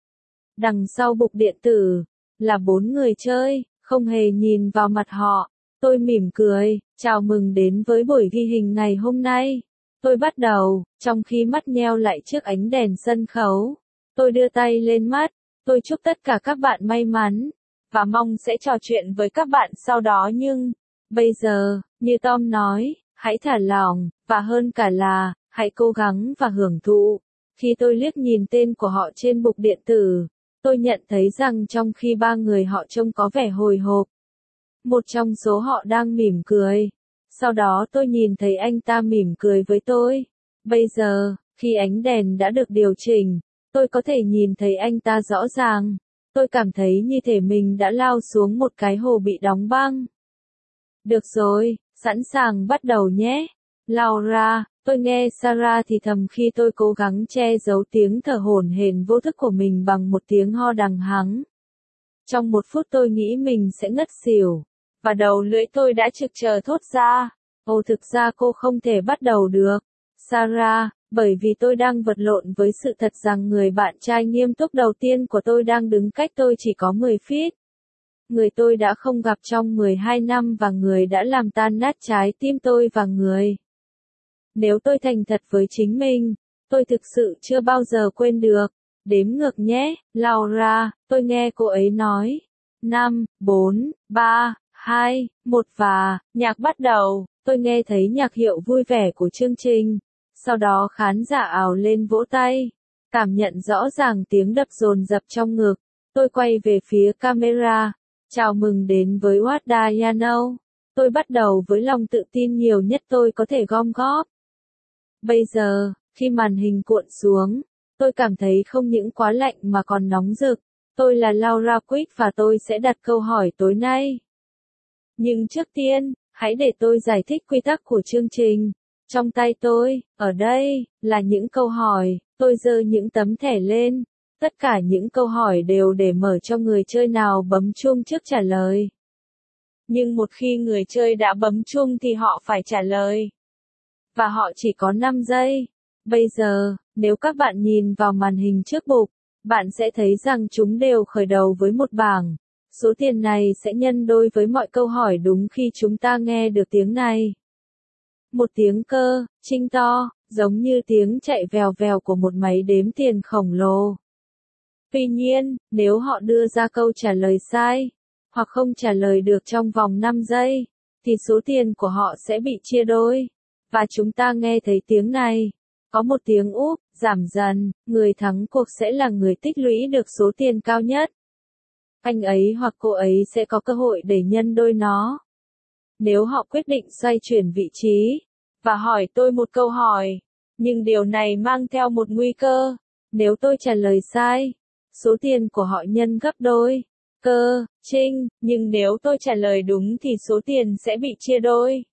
Đằng sau bục điện tử, là 4 người chơi, không hề nhìn vào mặt họ. Tôi mỉm cười, chào mừng đến với buổi ghi hình ngày hôm nay. Tôi bắt đầu, trong khi mắt nheo lại trước ánh đèn sân khấu. Tôi đưa tay lên mắt, tôi chúc tất cả các bạn may mắn, và mong sẽ trò chuyện với các bạn sau đó nhưng, bây giờ, như Tom nói, hãy thả lỏng, và hơn cả là, hãy cố gắng và hưởng thụ. Khi tôi liếc nhìn tên của họ trên bục điện tử, tôi nhận thấy rằng trong khi 3 người họ trông có vẻ hồi hộp, một trong số họ đang mỉm cười. Sau đó tôi nhìn thấy anh ta mỉm cười với tôi. Bây giờ, khi ánh đèn đã được điều chỉnh, tôi có thể nhìn thấy anh ta rõ ràng. Tôi cảm thấy như thể mình đã lao xuống một cái hồ bị đóng băng. Được rồi, sẵn sàng bắt đầu nhé. Laura, tôi nghe Sarah thì thầm khi tôi cố gắng che giấu tiếng thở hổn hển vô thức của mình bằng một tiếng ho đằng hắng. Trong 1 phút tôi nghĩ mình sẽ ngất xỉu, và đầu lưỡi tôi đã trực chờ thốt ra. Ồ, thực ra cô không thể bắt đầu được, Sarah, bởi vì tôi đang vật lộn với sự thật rằng người bạn trai nghiêm túc đầu tiên của tôi đang đứng cách tôi chỉ có 10 feet. Người tôi đã không gặp trong 12 năm và người đã làm tan nát trái tim tôi và người. Nếu tôi thành thật với chính mình, tôi thực sự chưa bao giờ quên được. Đếm ngược nhé, Laura, tôi nghe cô ấy nói. 5, 4, 3, 2, 1 và, nhạc bắt đầu. Tôi nghe thấy nhạc hiệu vui vẻ của chương trình. Sau đó khán giả ào lên vỗ tay. Cảm nhận rõ ràng tiếng đập dồn dập trong ngực. Tôi quay về phía camera. Chào mừng đến với What Do You Know. Tôi bắt đầu với lòng tự tin nhiều nhất tôi có thể gom góp. Bây giờ, khi màn hình cuộn xuống, tôi cảm thấy không những quá lạnh mà còn nóng rực. Tôi là Laura Quick và tôi sẽ đặt câu hỏi tối nay. Nhưng trước tiên, hãy để tôi giải thích quy tắc của chương trình. Trong tay tôi, ở đây, là những câu hỏi, tôi giơ những tấm thẻ lên. Tất cả những câu hỏi đều để mở cho người chơi nào bấm chuông trước trả lời. Nhưng một khi người chơi đã bấm chuông thì họ phải trả lời. Và họ chỉ có 5 giây. Bây giờ, nếu các bạn nhìn vào màn hình trước bục, bạn sẽ thấy rằng chúng đều khởi đầu với một bảng. Số tiền này sẽ nhân đôi với mọi câu hỏi đúng khi chúng ta nghe được tiếng này. Một tiếng cơ, trinh to, giống như tiếng chạy vèo vèo của một máy đếm tiền khổng lồ. Tuy nhiên, nếu họ đưa ra câu trả lời sai, hoặc không trả lời được trong vòng 5 giây, thì số tiền của họ sẽ bị chia đôi. Và chúng ta nghe thấy tiếng này. Có một tiếng úp, giảm dần, người thắng cuộc sẽ là người tích lũy được số tiền cao nhất. Anh ấy hoặc cô ấy sẽ có cơ hội để nhân đôi nó. Nếu họ quyết định xoay chuyển vị trí, và hỏi tôi một câu hỏi, nhưng điều này mang theo một nguy cơ. Nếu tôi trả lời sai, số tiền của họ nhân gấp đôi. Cơ, trinh, nhưng nếu tôi trả lời đúng thì số tiền sẽ bị chia đôi.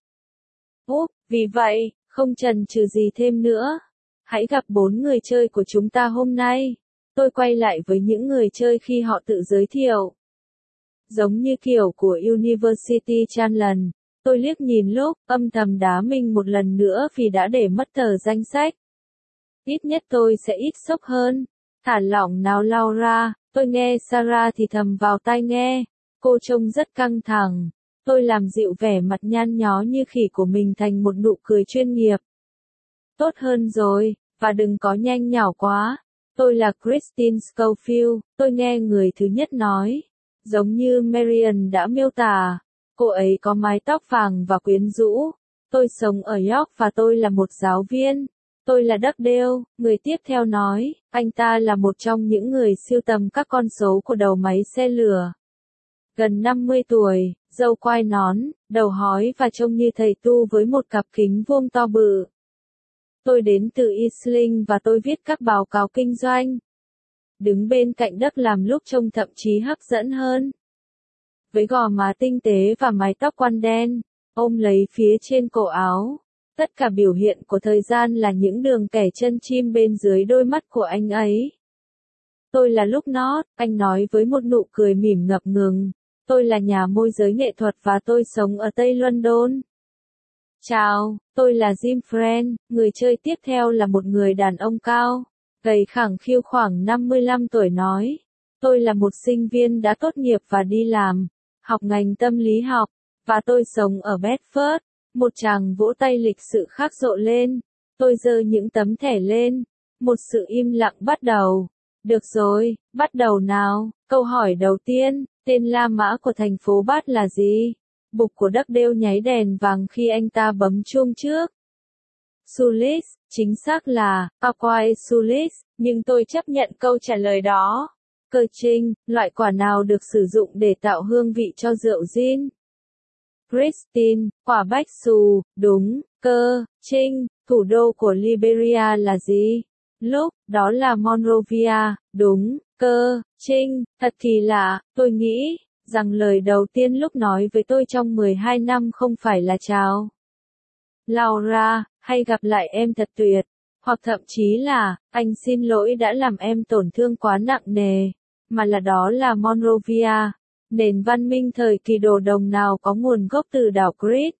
Vì vậy, không chần chừ gì thêm nữa. Hãy gặp 4 người chơi của chúng ta hôm nay. Tôi quay lại với những người chơi khi họ tự giới thiệu. Giống như kiểu của University Challenge, tôi liếc nhìn lúc, âm thầm đá mình một lần nữa vì đã để mất tờ danh sách. Ít nhất tôi sẽ ít sốc hơn. Thả lỏng nào Laura, tôi nghe Sarah thì thầm vào tai nghe. Cô trông rất căng thẳng. Tôi làm dịu vẻ mặt nhăn nhó như khỉ của mình thành một nụ cười chuyên nghiệp. Tốt hơn rồi, và đừng có nhanh nhảu quá. Tôi là Christine Scofield, tôi nghe người thứ nhất nói. Giống như Marian đã miêu tả, cô ấy có mái tóc vàng và quyến rũ. Tôi sống ở York và tôi là một giáo viên. Tôi là Dugdale, người tiếp theo nói, anh ta là một trong những người sưu tầm các con số của đầu máy xe lửa. Gần 50 tuổi, râu quai nón, đầu hói và trông như thầy tu với một cặp kính vuông to bự. Tôi đến từ Eastling và tôi viết các báo cáo kinh doanh. Đứng bên cạnh Đức làm lúc trông thậm chí hấp dẫn hơn. Với gò má tinh tế và mái tóc quăn đen, ôm lấy phía trên cổ áo. Tất cả biểu hiện của thời gian là những đường kẻ chân chim bên dưới đôi mắt của anh ấy. Tôi là Lúc Nót, anh nói với một nụ cười mỉm ngập ngừng. Tôi là nhà môi giới nghệ thuật và tôi sống ở Tây London. Chào, tôi là Jim Friend, người chơi tiếp theo là một người đàn ông cao, gầy khẳng khiu khoảng 55 tuổi nói. Tôi là một sinh viên đã tốt nghiệp và đi làm, học ngành tâm lý học, và tôi sống ở Bedford. Một chàng vỗ tay lịch sự khác rộ lên. Tôi giơ những tấm thẻ lên. Một sự im lặng bắt đầu. Được rồi, bắt đầu nào. Câu hỏi đầu tiên, tên La Mã của thành phố Bath là gì? Bục của Dugdale nháy đèn vàng khi anh ta bấm chuông trước. Sulis, chính xác là Aquae Sulis, nhưng tôi chấp nhận câu trả lời đó. Cơ trinh, loại quả nào được sử dụng để tạo hương vị cho rượu gin? Christine, quả bách xù, đúng. Cơ trinh, thủ đô của Liberia là gì? Lúc, đó là Monrovia, đúng. Cơ trinh, thật kỳ lạ, tôi nghĩ rằng lời đầu tiên Lúc nói với tôi trong 12 năm không phải là chào Laura, hay gặp lại em thật tuyệt, hoặc thậm chí là, anh xin lỗi đã làm em tổn thương quá nặng nề, mà là đó là Monrovia, nền văn minh thời kỳ đồ đồng nào có nguồn gốc từ đảo Crete.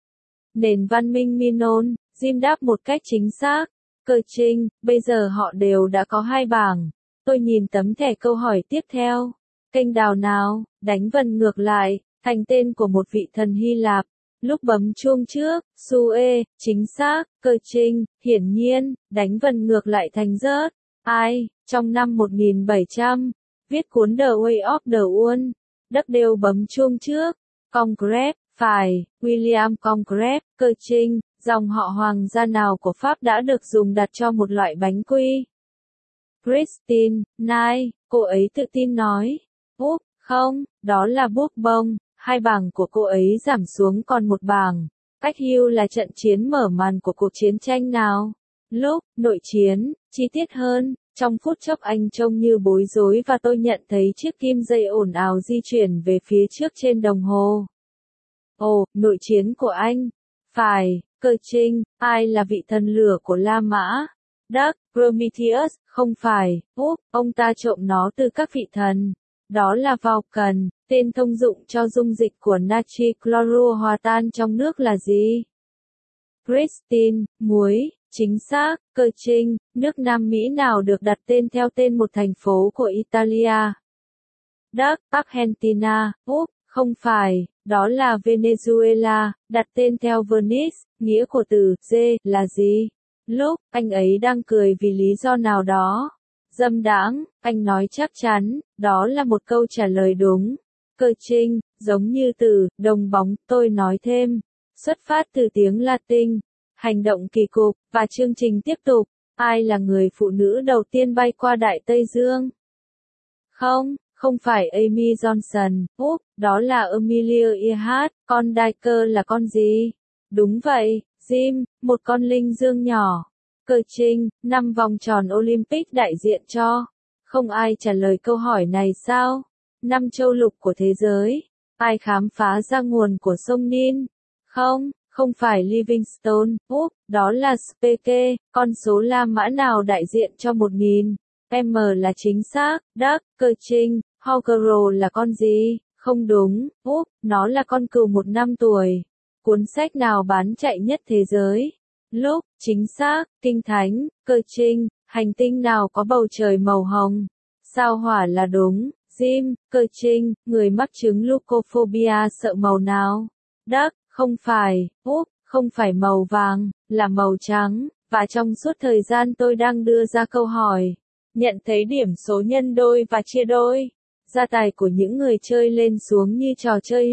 Nền văn minh Minoan, Jim đáp một cách chính xác. Cơ trinh, bây giờ họ đều đã có 2 bảng. Tôi nhìn tấm thẻ câu hỏi tiếp theo. Kênh đào nào, đánh vần ngược lại, thành tên của một vị thần Hy Lạp. Lúc bấm chuông trước, Sue, chính xác. Cơ trinh, hiển nhiên, đánh vần ngược lại thành rớt. Ai, trong năm 1700, viết cuốn The Way of the World. Dugdale bấm chuông trước. Congreve, phải, William Congreve. Cơ trinh, dòng họ hoàng gia nào của Pháp đã được dùng đặt cho một loại bánh quy? Christine, Nai, cô ấy tự tin nói. Úp, không, đó là Bourbon. 2 bảng của cô ấy giảm xuống còn 1 bảng. Cách hưu là trận chiến mở màn của cuộc chiến tranh nào? Lúc, nội chiến, chi tiết hơn, trong phút chốc anh trông như bối rối và tôi nhận thấy chiếc kim dây ồn ào di chuyển về phía trước trên đồng hồ. Ồ, nội chiến của anh. Phải, Cơ trinh, ai là vị thần lửa của La Mã? Đắc, Prometheus, không phải, Úp, ông ta trộm nó từ các vị thần. Đó là Vulcan, tên thông dụng cho dung dịch của natri clorua hòa tan trong nước là gì? Christine, muối, chính xác. Cơ trinh, nước Nam Mỹ nào được đặt tên theo tên một thành phố của Italia? Đắc, Argentina, Úp, không phải, đó là Venezuela, đặt tên theo Venice, nghĩa của từ dê là gì? Lúc, anh ấy đang cười vì lý do nào đó. Dâm đãng, anh nói chắc chắn, đó là một câu trả lời đúng. Cơ trinh, giống như từ, đồng bóng, tôi nói thêm. Xuất phát từ tiếng Latin, hành động kỳ cục, và chương trình tiếp tục. Ai là người phụ nữ đầu tiên bay qua Đại Tây Dương? Không, không phải Amy Johnson, Úp, đó là Amelia Earhart. Con Diker là con gì? Đúng vậy, Jim, một con linh dương nhỏ. Cơ trinh, 5 vòng tròn Olympic đại diện cho. Không ai trả lời câu hỏi này sao? 5 châu lục của thế giới. Ai khám phá ra nguồn của sông Nin? Không, không phải Livingstone, Úp, đó là Speke. Con số La Mã nào đại diện cho 1000? M là chính xác. Đắc, Cơ trinh, Hoggerel là con gì? Không đúng, Úp, nó là con cừu 1 năm tuổi. Cuốn sách nào bán chạy nhất thế giới? Lúc, chính xác, Kinh Thánh. Cơ trinh, hành tinh nào có bầu trời màu hồng? Sao Hỏa là đúng. Jim, cơ trinh, người mắc chứng leukophobia sợ màu nào? Đắc, không phải, không phải màu vàng, là màu trắng, và trong suốt thời gian tôi đang đưa ra câu hỏi, nhận thấy điểm số nhân đôi và chia đôi, gia tài của những người chơi lên xuống như trò chơi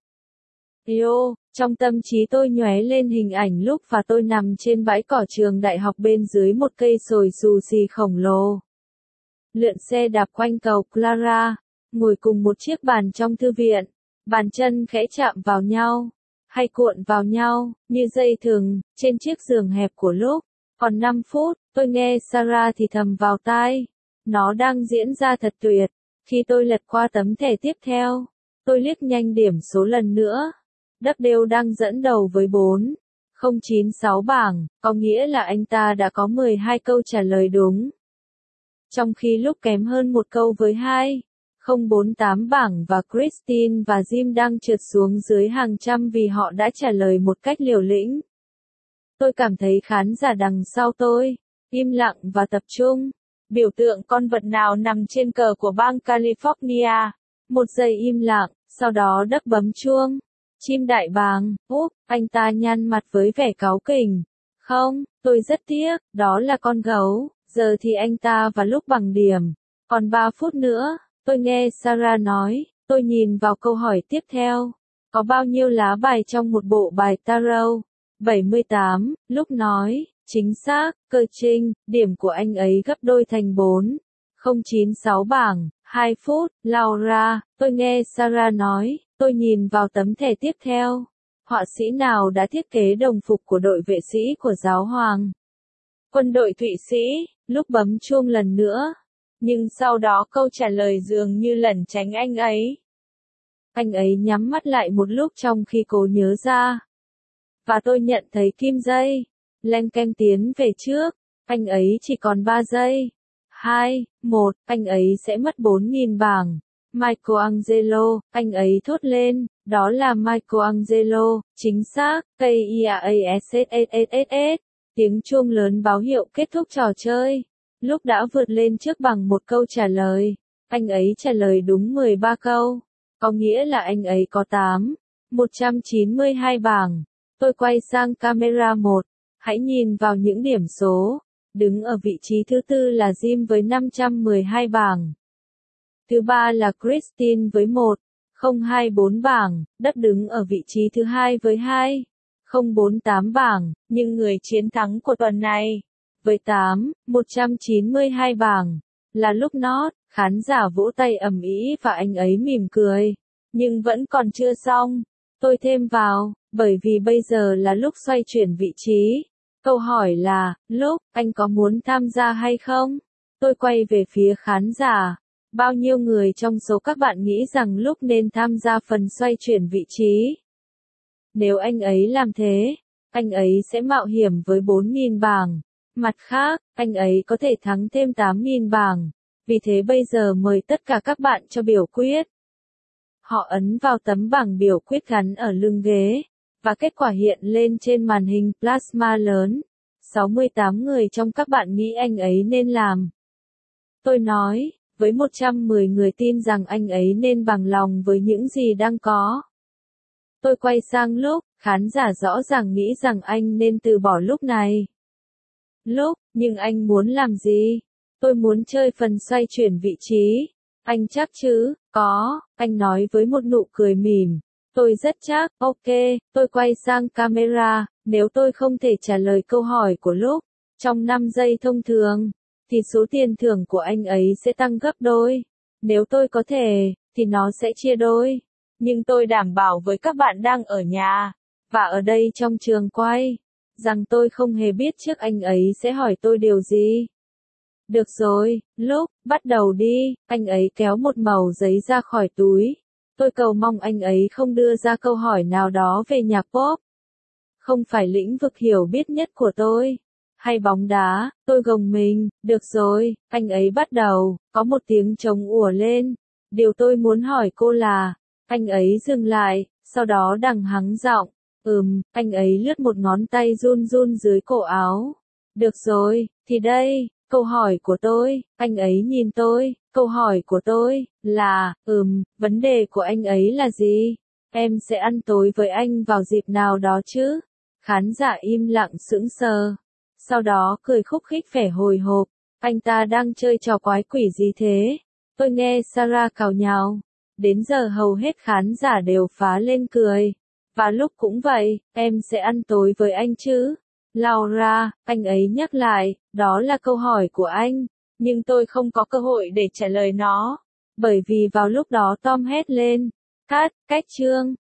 Yo, trong tâm trí tôi nhoé lên hình ảnh lúc và tôi nằm trên bãi cỏ trường đại học bên dưới một cây sồi xù xì khổng lồ. Lượn xe đạp quanh cầu Clara, ngồi cùng một chiếc bàn trong thư viện, bàn chân khẽ chạm vào nhau, hay cuộn vào nhau, như dây thừng, trên chiếc giường hẹp của lúc. Còn 5 phút, tôi nghe Sarah thì thầm vào tai. Nó đang diễn ra thật tuyệt. Khi tôi lật qua tấm thẻ tiếp theo, tôi liếc nhanh điểm số lần nữa. Dale đang dẫn đầu với 4,096 bảng, có nghĩa là anh ta đã có 12 câu trả lời đúng. Trong khi lúc kém hơn một câu với 2,048 bảng và Christine và Jim đang trượt xuống dưới hàng trăm vì họ đã trả lời một cách liều lĩnh. Tôi cảm thấy khán giả đằng sau tôi im lặng và tập trung. Biểu tượng con vật nào nằm trên cờ của bang California? Một giây im lặng, sau đó Đắc bấm chuông. Chim đại bàng, anh ta nhăn mặt với vẻ cáu kỉnh. Không, tôi rất tiếc, đó là con gấu. Giờ thì anh ta và lúc bằng điểm. Còn 3 phút nữa, tôi nghe Sarah nói, tôi nhìn vào câu hỏi tiếp theo. Có bao nhiêu lá bài trong một bộ bài tarot? 78, lúc nói, chính xác, cơ trinh, điểm của anh ấy gấp đôi thành 4,096 bảng, 2 phút, Laura, tôi nghe Sarah nói, tôi nhìn vào tấm thẻ tiếp theo. Họa sĩ nào đã thiết kế đồng phục của đội vệ sĩ của giáo hoàng? Quân đội Thụy Sĩ, lúc bấm chuông lần nữa. Nhưng sau đó câu trả lời dường như lẩn tránh anh ấy. Anh ấy nhắm mắt lại một lúc trong khi cố nhớ ra. Và tôi nhận thấy kim dây. Len canh tiến về trước. Anh ấy chỉ còn 3 giây. 2, 1, anh ấy sẽ mất 4.000 bảng. Michelangelo, anh ấy thốt lên, đó là Michelangelo, chính xác, KIASSSSS. Tiếng chuông lớn báo hiệu kết thúc trò chơi. Lúc đã vượt lên trước bằng một câu trả lời, anh ấy trả lời đúng 13 câu. Có nghĩa là anh ấy có 192 bảng. Tôi quay sang camera 1. Hãy nhìn vào những điểm số. Đứng ở vị trí thứ tư là Jim với 512 bảng. Thứ ba là Christine với 1,024 bảng. Đắc đứng ở vị trí thứ hai với 2,048 bảng. Nhưng người chiến thắng của tuần này, với 192 bảng, là lúc nót. Khán giả vỗ tay ầm ĩ và anh ấy mỉm cười. Nhưng vẫn còn chưa xong. Tôi thêm vào, bởi vì bây giờ là lúc xoay chuyển vị trí. Câu hỏi là, lúc, anh có muốn tham gia hay không? Tôi quay về phía khán giả. Bao nhiêu người trong số các bạn nghĩ rằng lúc nên tham gia phần xoay chuyển vị trí? Nếu anh ấy làm thế, anh ấy sẽ mạo hiểm với 4.000 bảng. Mặt khác, anh ấy có thể thắng thêm 8.000 bảng. Vì thế bây giờ mời tất cả các bạn cho biểu quyết. Họ ấn vào tấm bảng biểu quyết gắn ở lưng ghế, và kết quả hiện lên trên màn hình plasma lớn. 68 người trong các bạn nghĩ anh ấy nên làm. Tôi nói, với 110 người tin rằng anh ấy nên bằng lòng với những gì đang có. Tôi quay sang lúc, khán giả rõ ràng nghĩ rằng anh nên từ bỏ lúc này. Lúc, nhưng anh muốn làm gì? Tôi muốn chơi phần xoay chuyển vị trí. Anh chắc chứ? Có, anh nói với một nụ cười mỉm. Tôi rất chắc, ok, tôi quay sang camera, nếu tôi không thể trả lời câu hỏi của lúc, trong 5 giây thông thường, thì số tiền thưởng của anh ấy sẽ tăng gấp đôi. Nếu tôi có thể, thì nó sẽ chia đôi. Nhưng tôi đảm bảo với các bạn đang ở nhà, và ở đây trong trường quay, rằng tôi không hề biết trước anh ấy sẽ hỏi tôi điều gì. Được rồi, lúc, bắt đầu đi, anh ấy kéo một mẩu giấy ra khỏi túi. Tôi cầu mong anh ấy không đưa ra câu hỏi nào đó về nhạc pop. Không phải lĩnh vực hiểu biết nhất của tôi. Hay bóng đá, tôi gồng mình, được rồi, anh ấy bắt đầu, có một tiếng trống ùa lên. Điều tôi muốn hỏi cô là, anh ấy dừng lại, sau đó đằng hắng giọng, anh ấy lướt một ngón tay run run dưới cổ áo. Được rồi, thì đây, Câu hỏi của tôi, anh ấy nhìn tôi, câu hỏi của tôi, là, vấn đề của anh ấy là gì? Em sẽ ăn tối với anh vào dịp nào đó chứ? Khán giả im lặng sững sờ. Sau đó cười khúc khích vẻ hồi hộp. Anh ta đang chơi trò quái quỷ gì thế? Tôi nghe Sarah cào nhào. Đến giờ hầu hết khán giả đều phá lên cười. Và lúc cũng vậy, em sẽ ăn tối với anh chứ? Laura, anh ấy nhắc lại, đó là câu hỏi của anh. Nhưng tôi không có cơ hội để trả lời nó. Bởi vì vào lúc đó Tom hét lên. Cắt, cách chương.